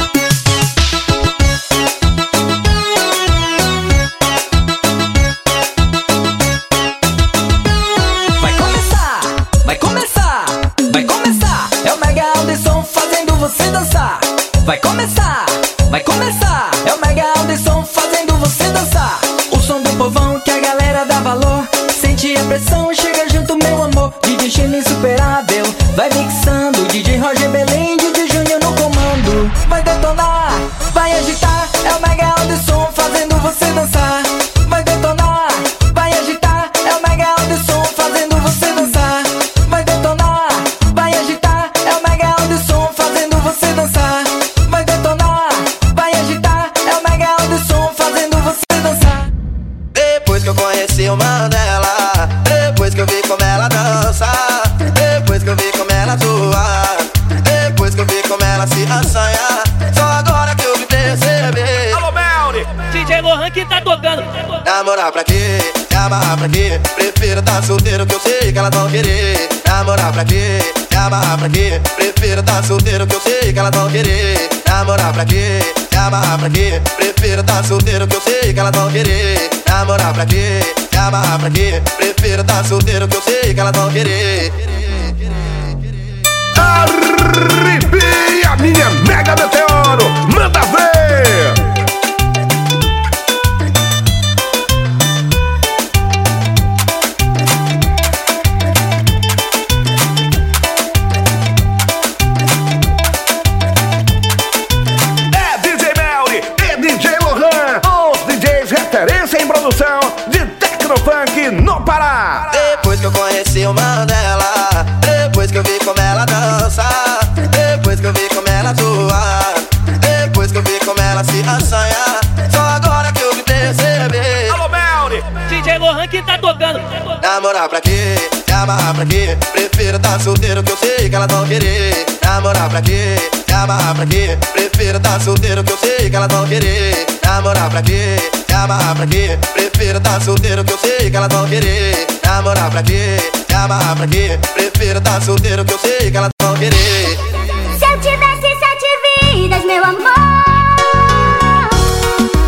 Vai começar, vai começar, vai começar. É o Mega Audison fazendo você dançar. Vai começar, vai começar. É o Mega Audison fazendo você dançar. O som do povão que a galera dá valor. Sente a pressão, chega junto meu amor. DJ Xene insuperável, vai mixando. DJ Roger Belém, DJ Júnior no comando. Vai detonar, vai agitar. É o Mega Audison fazendo você dançar. Vai detonar, vai agitar. É o Mega Audison fazendo você dançar. Vai detonar, vai agitar. É o Mega Audison fazendo você dançar. Vai detonar, vai agitar. É o Mega Audison fazendo você dançar. Depois que eu conheci o Mandela, depois que eu vi como ela dança, depois que eu vi como ela atua, depois que eu vi como ela se assanha, só agora que eu me percebi. Alô, Melly! DJ Lohan que tá tocando. Namorar pra quê? Me amarrar pra quê? Prefiro tá solteiro que eu sei que elas vão querer. Namorar pra quê? Me amarrar pra quê? Prefiro tá solteiro que eu sei que elas vão querer. Namorar pra quê? Me amarrar pra quê? Prefiro tá solteiro que eu sei que elas vão querer. Namorar pra quê? Me amarrar pra quê? Prefiro tá solteiro que eu sei que elas vão querer. Arrepia, minha Mega Meteoro, manda ver! É DJ Melly e DJ Lohan, os DJs referência em produção de Tecnofunk no Pará. Depois que eu conheci o Mandela, depois que eu vi como ela dança, depois que eu vi como ela atua, depois que eu vi como ela se assanha, só agora que eu me percebi. Alô, Melly! DJ Lohan que tá tocando. Namorar pra quê? Me amarrar pra quê? Prefiro tá solteiro que eu sei que elas vão querer. Namorar pra quê? Me amarrar pra quê? Prefiro tá solteiro que eu sei que elas vão querer. Namorar pra quê? Me amarrar pra quê? Prefiro tá solteiro que eu sei que elas vão querer. Namorar pra quê? Me amarrar pra quê? Prefiro tá solteiro que eu sei que elas vão querer. Se eu tivesse 7 vidas, meu amor,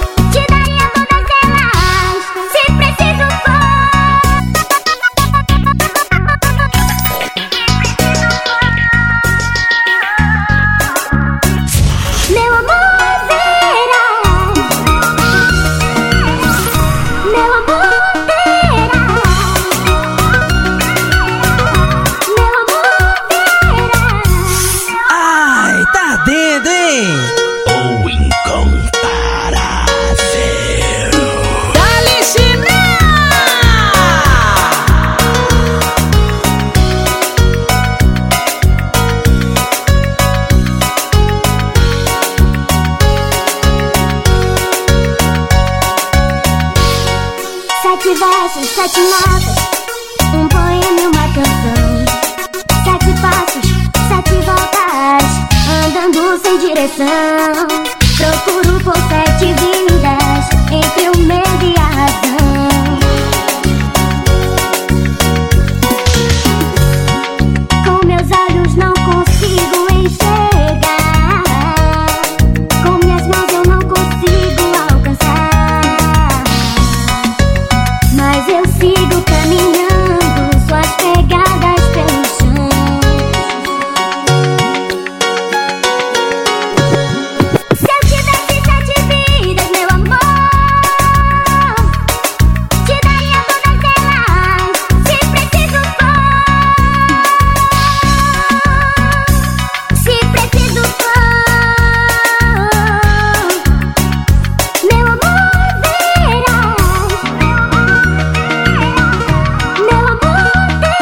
7 notas, um poema e uma canção. 7 passos, 7 voltas, andando sem direção. Procuro por 7 vidas, entre o medo e a razão. Com meus olhos não consigo enxergar, com minhas mãos eu não consigo alcançar, mas eu sigo caminhando, suas pegadas pelo chão. Se eu tivesse 7 vidas, meu amor, te daria todas elas, se preciso for. Se preciso for, meu amor, verás. Meu amor,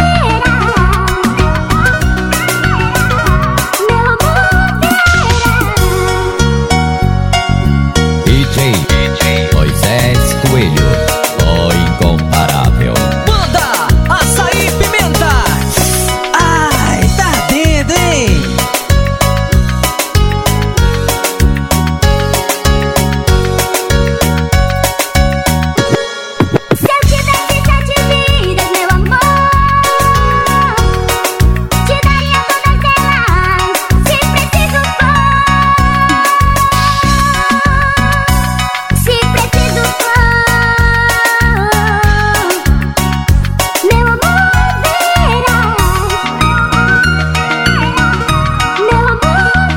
DJ Moisés Coelho, o incomparável. Manda açaí pimenta. Ai, tá dentro, hein? Se eu tivesse 7 vidas, meu amor, te daria todas elas, se preciso for. Se preciso for, meu amor, verás. Meu amor,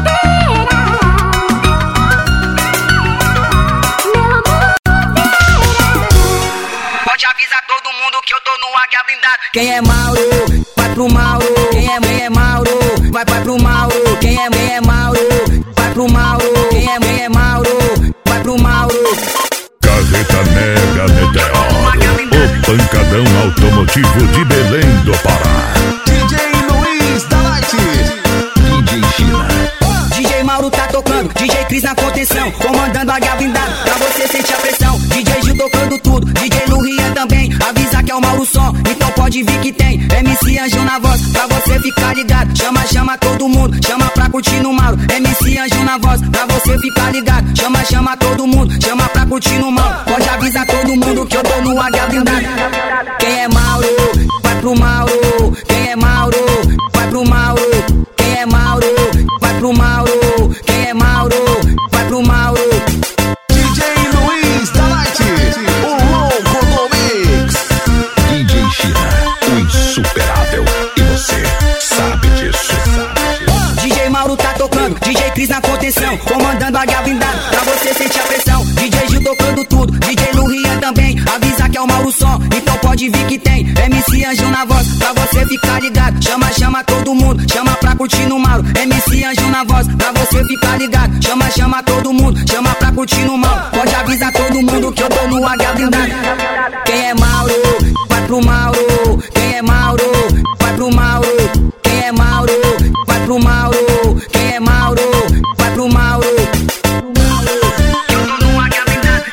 Pode avisar todo mundo que eu tô no águia blindado. Quem é Mauro, vai pro Mauro. Quem é Mauro, vai pro Mauro. Quem é Mauro, vai pro Mauro. Quem é Mauro, vai pro Mauro. Carreta Mega Meteoro, o pancadão automotivo de Belém do Pará. DJ Luiz da Light. DJ China. DJ Mauro tá tocando, DJ Cris na contenção, comandando a águia blindada, pra você sentir a pressão. DJ Gil tocando tudo, DJ no Rian também, avisa que é o Mauro som, então pode vir que tem MC Anjo na voz, pra você ficar ligado. Chama todo mundo, chama pra curtir no Mauro. MC Anjo na voz, pra você ficar ligado. Chama todo mundo, chama pra curtir no Mauro. Pode avisar todo mundo que eu tô no águia blindada. Quem é Mauro, vai pro Mauro. Quem é Mauro, vai pro Mauro. Quem é Mauro, vai pro Mauro. Quem é Mauro, vai pro Mauro. DJ Luiz da Light, o louco do mix. DJ China, o insuperável. E você sabe disso. DJ Mauro tá tocando, DJ Cris na contenção, comandando a águia blindada, pra você sentir a pressão. DJ Gil tocando tudo, DJ no Rian também, avisa que é o Mauro som, então pode vir que tem MC Anjo na voz, pra você ficar ligado. Chama todo mundo, chama pra curtir no Mauro. MC Anjo na voz, pra você ficar ligado. Chama todo mundo, chama pra curtir no Mauro. Pode avisar todo mundo que eu tô no águia blindada. Quem é Mauro, vai pro Mauro. Quem é Mauro, vai pro Mauro. Quem é Mauro, vai pro Mauro. Quem é Mauro, vai pro Mauro. Eu tô no águia blindada.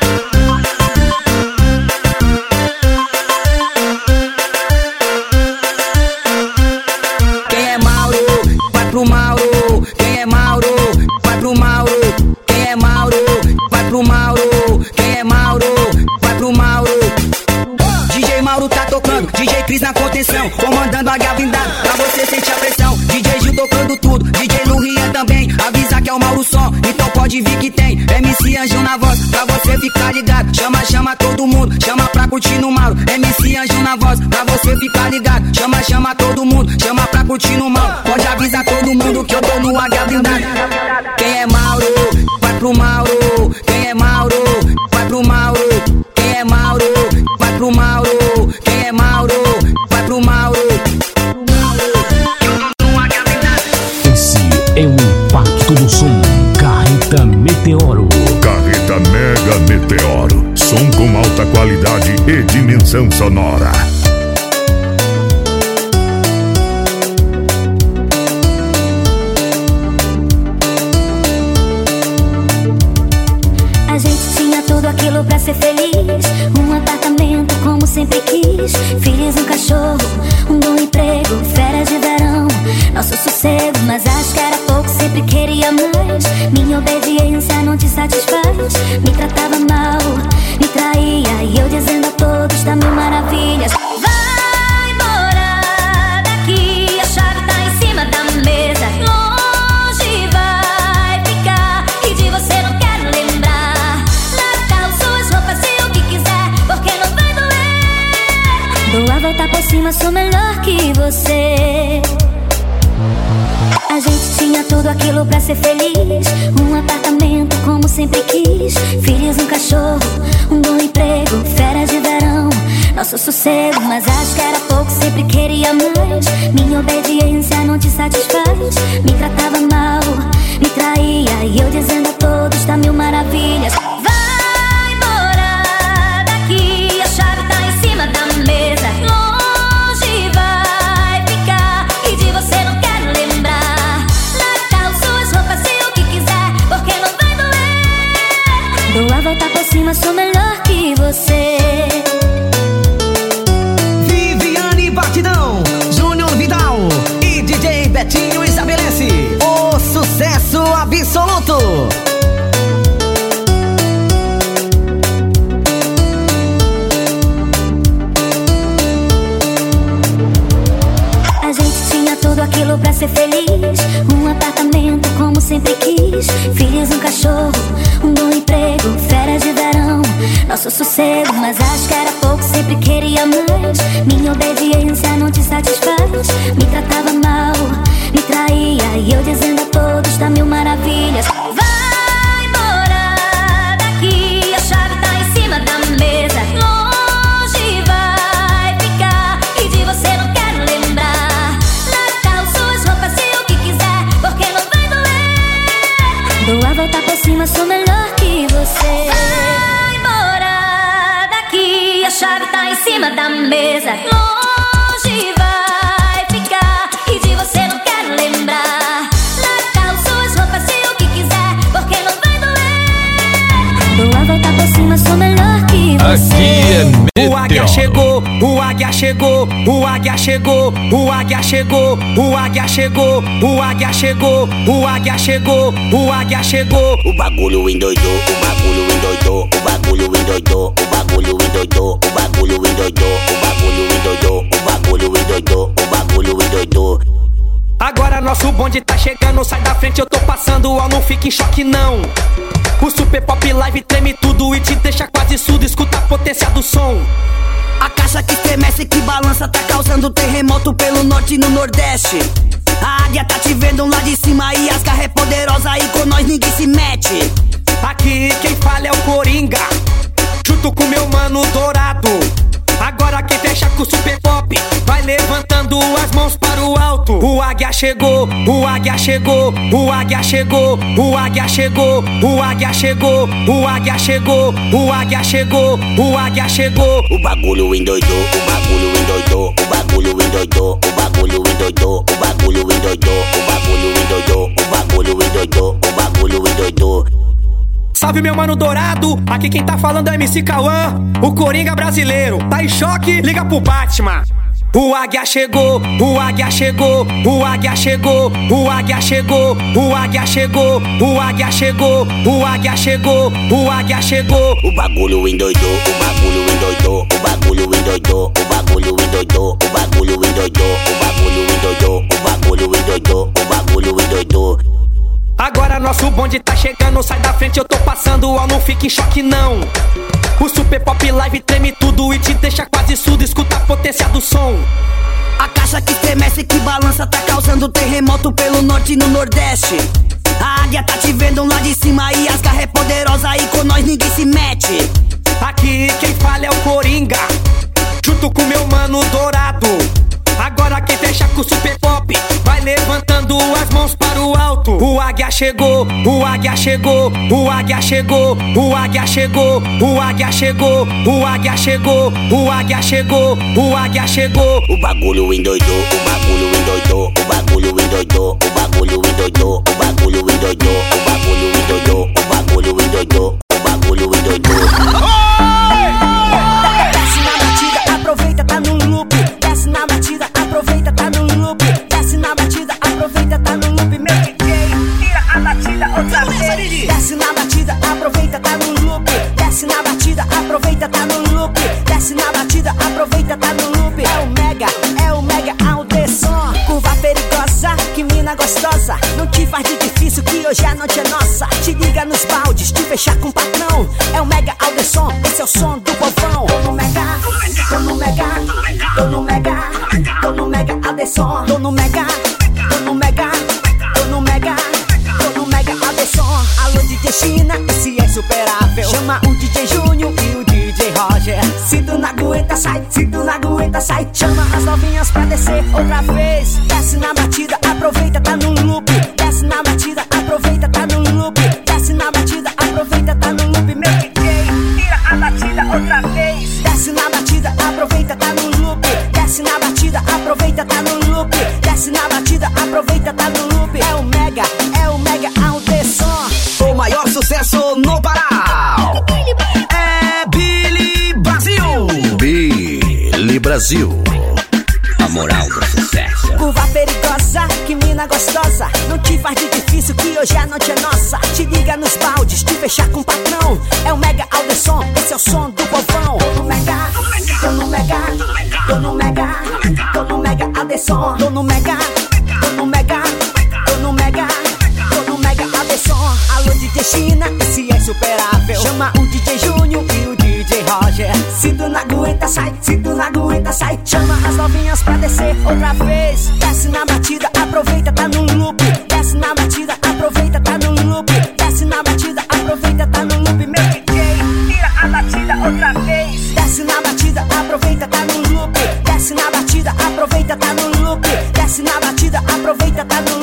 Quem é Mauro, vai pro Mauro. Quem é Mauro, vai pro Mauro. Quem é Mauro, vai pro Mauro. Quem é Mauro, vai pro Mauro. DJ Mauro tá tocando, DJ Cris na contenção, comandando a águia blindada, pra você sentir a pressão. DJ Gil tocando tudo, DJ no Rian também, avisa que é o Mauro som, então pode vir que tem MC Anjo na voz, pra você ficar ligado. Chama todo mundo, chama pra curtir no Mauro. MC Anjo na voz, pra você ficar ligado. Chama todo mundo, chama pra curtir no Mauro. Pode avisar todo mundo que eu tô no águia blindada. Quem é Mauro, vai pro Mauro. Quem é Mauro, vai pro Mauro. Quem é Mauro, vai pro Mauro. Quem é Mauro, vai pro Mauro. Esse é o impacto do som. Carreta Meteoro. Carreta Mega Meteoro, som com alta qualidade e dimensão sonora. A gente tinha tudo aquilo pra ser feliz, um apartamento como sempre quis, nosso sossego. Mas acho que era pouco, sempre queria mais. Minha obediência não te satisfaz. Me tratava mal, me traía, e eu dizendo a todos tá mil maravilhas. Vai embora daqui, a chave tá em cima da mesa. Longe vai ficar, e de você não quero lembrar. Natal, suas roupas e o que quiser, porque não vai doer. Dou a volta por cima, sou melhor que você. A gente tinha tudo aquilo pra ser feliz. Um apartamento como sempre quis, filhos, um cachorro, um bom emprego, férias de verão, nosso sossego. Mas acho que era pouco, sempre queria mais. Minha obediência não te satisfaz. Me tratava mal, me traía, e eu dizendo a todos tá mil maravilhas. Vai embora daqui, a chave tá em cima da mesa. Longe vai ficar, e de você não quero lembrar. Dou a volta por cima, sou melhor que você. Viviane Batidão, Júnior Vidal e DJ Betinho estabelece o sucesso absoluto. A gente tinha tudo aquilo pra ser feliz. Um apartamento como sempre quis, filhos, um cachorro, um bom emprego, férias de verão, nosso sossego. Mas acho que era pouco, sempre queria mais. Minha obediência não te satisfaz. Me tratava mal, me traía, e eu dizendo a todos tá mil maravilhas. Vai embora daqui, a chave tá em cima da mesa. Longe vai ficar, e de você não quero lembrar. Natal, suas roupas e o que quiser, porque não vai doer. Dou a volta por cima, sou melhor que você. Vai embora daqui, a chave tá em cima da mesa. Longe vai ficar, e de você não quero lembrar. Natal, suas roupas e o que quiser, porque não vai doer. Dou a volta por cima, sou melhor que você. Aqui é Meteoro. O águia chegou, o águia chegou, o águia chegou, o águia chegou, o águia chegou, o águia chegou, o águia chegou, o águia chegou. O bagulho endoidou, o bagulho endoidou, o bagulho endoidou, o bagulho endoidou, o bagulho endoidou, o bagulho endoidou, o bagulho endoidou, o bagulho endoidou. Agora nosso bonde tá chegando, sai da frente, eu tô passando, ó, não fique em choque não. O Super Pop Live treme tudo e te deixa quase surdo, escuta a potência do som. A caixa que estremece, que balança, tá causando terremoto pelo norte e no nordeste. A águia tá te vendo lá de cima e as garras é poderosa, e com nós ninguém se mete. Aqui quem fala é o Coringa, junto com meu mano Dourado. Agora quem fecha com o Super Pop vai levantando as mãos para o alto. O águia chegou, o águia chegou, o águia chegou, o águia chegou, o águia chegou, o águia chegou, o águia chegou, o águia chegou. O bagulho endoidou, o bagulho endoidou, o bagulho endoidou, o bagulho endoidou, o bagulho endoidou, o bagulho endoidou, o bagulho endoidou, o bagulho endoidou. Salve meu mano Dourado, aqui quem tá falando é MC Cauã, o Coringa brasileiro. Tá em choque? Liga pro Batman. O águia chegou, o águia chegou, o águia chegou, o águia chegou, o águia chegou, o águia chegou, o águia chegou, o águia chegou. O bagulho endoidou, o bagulho endoidou, o bagulho endoidou, o bagulho endoidou, o bagulho endoidou, o bagulho endoidou, o bagulho endoidou, o bagulho endoidou. Agora nosso bonde tá chegando, sai da frente, eu tô passando, ó, não fique em choque não. O Super Pop Live treme tudo e te deixa quase surdo, escuta a potência do som. A caixa que estremece, que balança, tá causando terremoto pelo norte e no nordeste. A águia tá te vendo lá de cima e as garras é poderosa, e com nós ninguém se mete. Aqui quem fala é o Coringa, junto com meu mano Dourado. Agora quem fecha com o Super Pop vai levantando as mãos para o alto. O águia chegou, o águia chegou, o águia chegou, o águia chegou, o águia chegou, o águia chegou, o águia chegou, o águia chegou. O bagulho endoidou, o bagulho endoidou, o bagulho endoidou, o bagulho endoidou, o bagulho endoidou, o bagulho endoidou, o bagulho endoidou, o bagulho endoidou. Desce na batida, aproveita, tá no loop. Desce na batida, aproveita, tá no loop. Desce na batida, aproveita. faz de difícil que hoje a noite é nossa. Te liga nos baldes, te fechar com o patrão. É o Mega Alderson, esse é o som do povão. Tô no Mega, tô no Mega, tô no Mega, tô no Mega Alderson. Tô no Mega, tô no Mega, tô no Mega, tô no Mega Alderson. Alô DJ China, esse é insuperável. Chama o DJ Júnior e o DJ Roger. Se tu não aguenta, sai, se tu não aguenta, sai. Chama as novinhas pra descer outra vez. Desce na batida, aproveita, tá no loop. Desce na batida, aproveita, tá no loop. Desce na batida, aproveita, tá no loop. Meu DJ, tira a batida outra vez. Desce na batida, aproveita, tá no loop. Desce na batida, aproveita, tá no loop. Desce na batida, aproveita, tá no loop. É o Mega Alderson. O maior sucesso no Pará é Billy Brasil. Billy Brasil, a moral do sucesso. Curva perigosa, que mina gostosa. Não te faz de difícil que hoje a noite é nossa. Te liga nos baldes, te fechar com o patrão. É o Mega Alderson, esse é o som do povão. Tô no Mega, tô no Mega, tô no Mega, tô no Mega Alderson. Tô no Mega, tô no Mega, tô no Mega, tô no Mega Alderson. Alô DJ China, esse é insuperável. Chama o DJ Júnior e o DJ Roger. Se tu não aguenta, sai, se tu não aguenta, sai. Chama as novinhas pra descer outra vez. Desce na batida, aproveita, tá no loop. Desce na batida, aproveita, tá no loop. Desce na batida, aproveita, tá no loop. Meu DJ, tira a batida outra vez. Desce na batida, aproveita, tá no loop. Desce na batida, aproveita, tá no loop. Desce na batida, aproveita, tá no loop.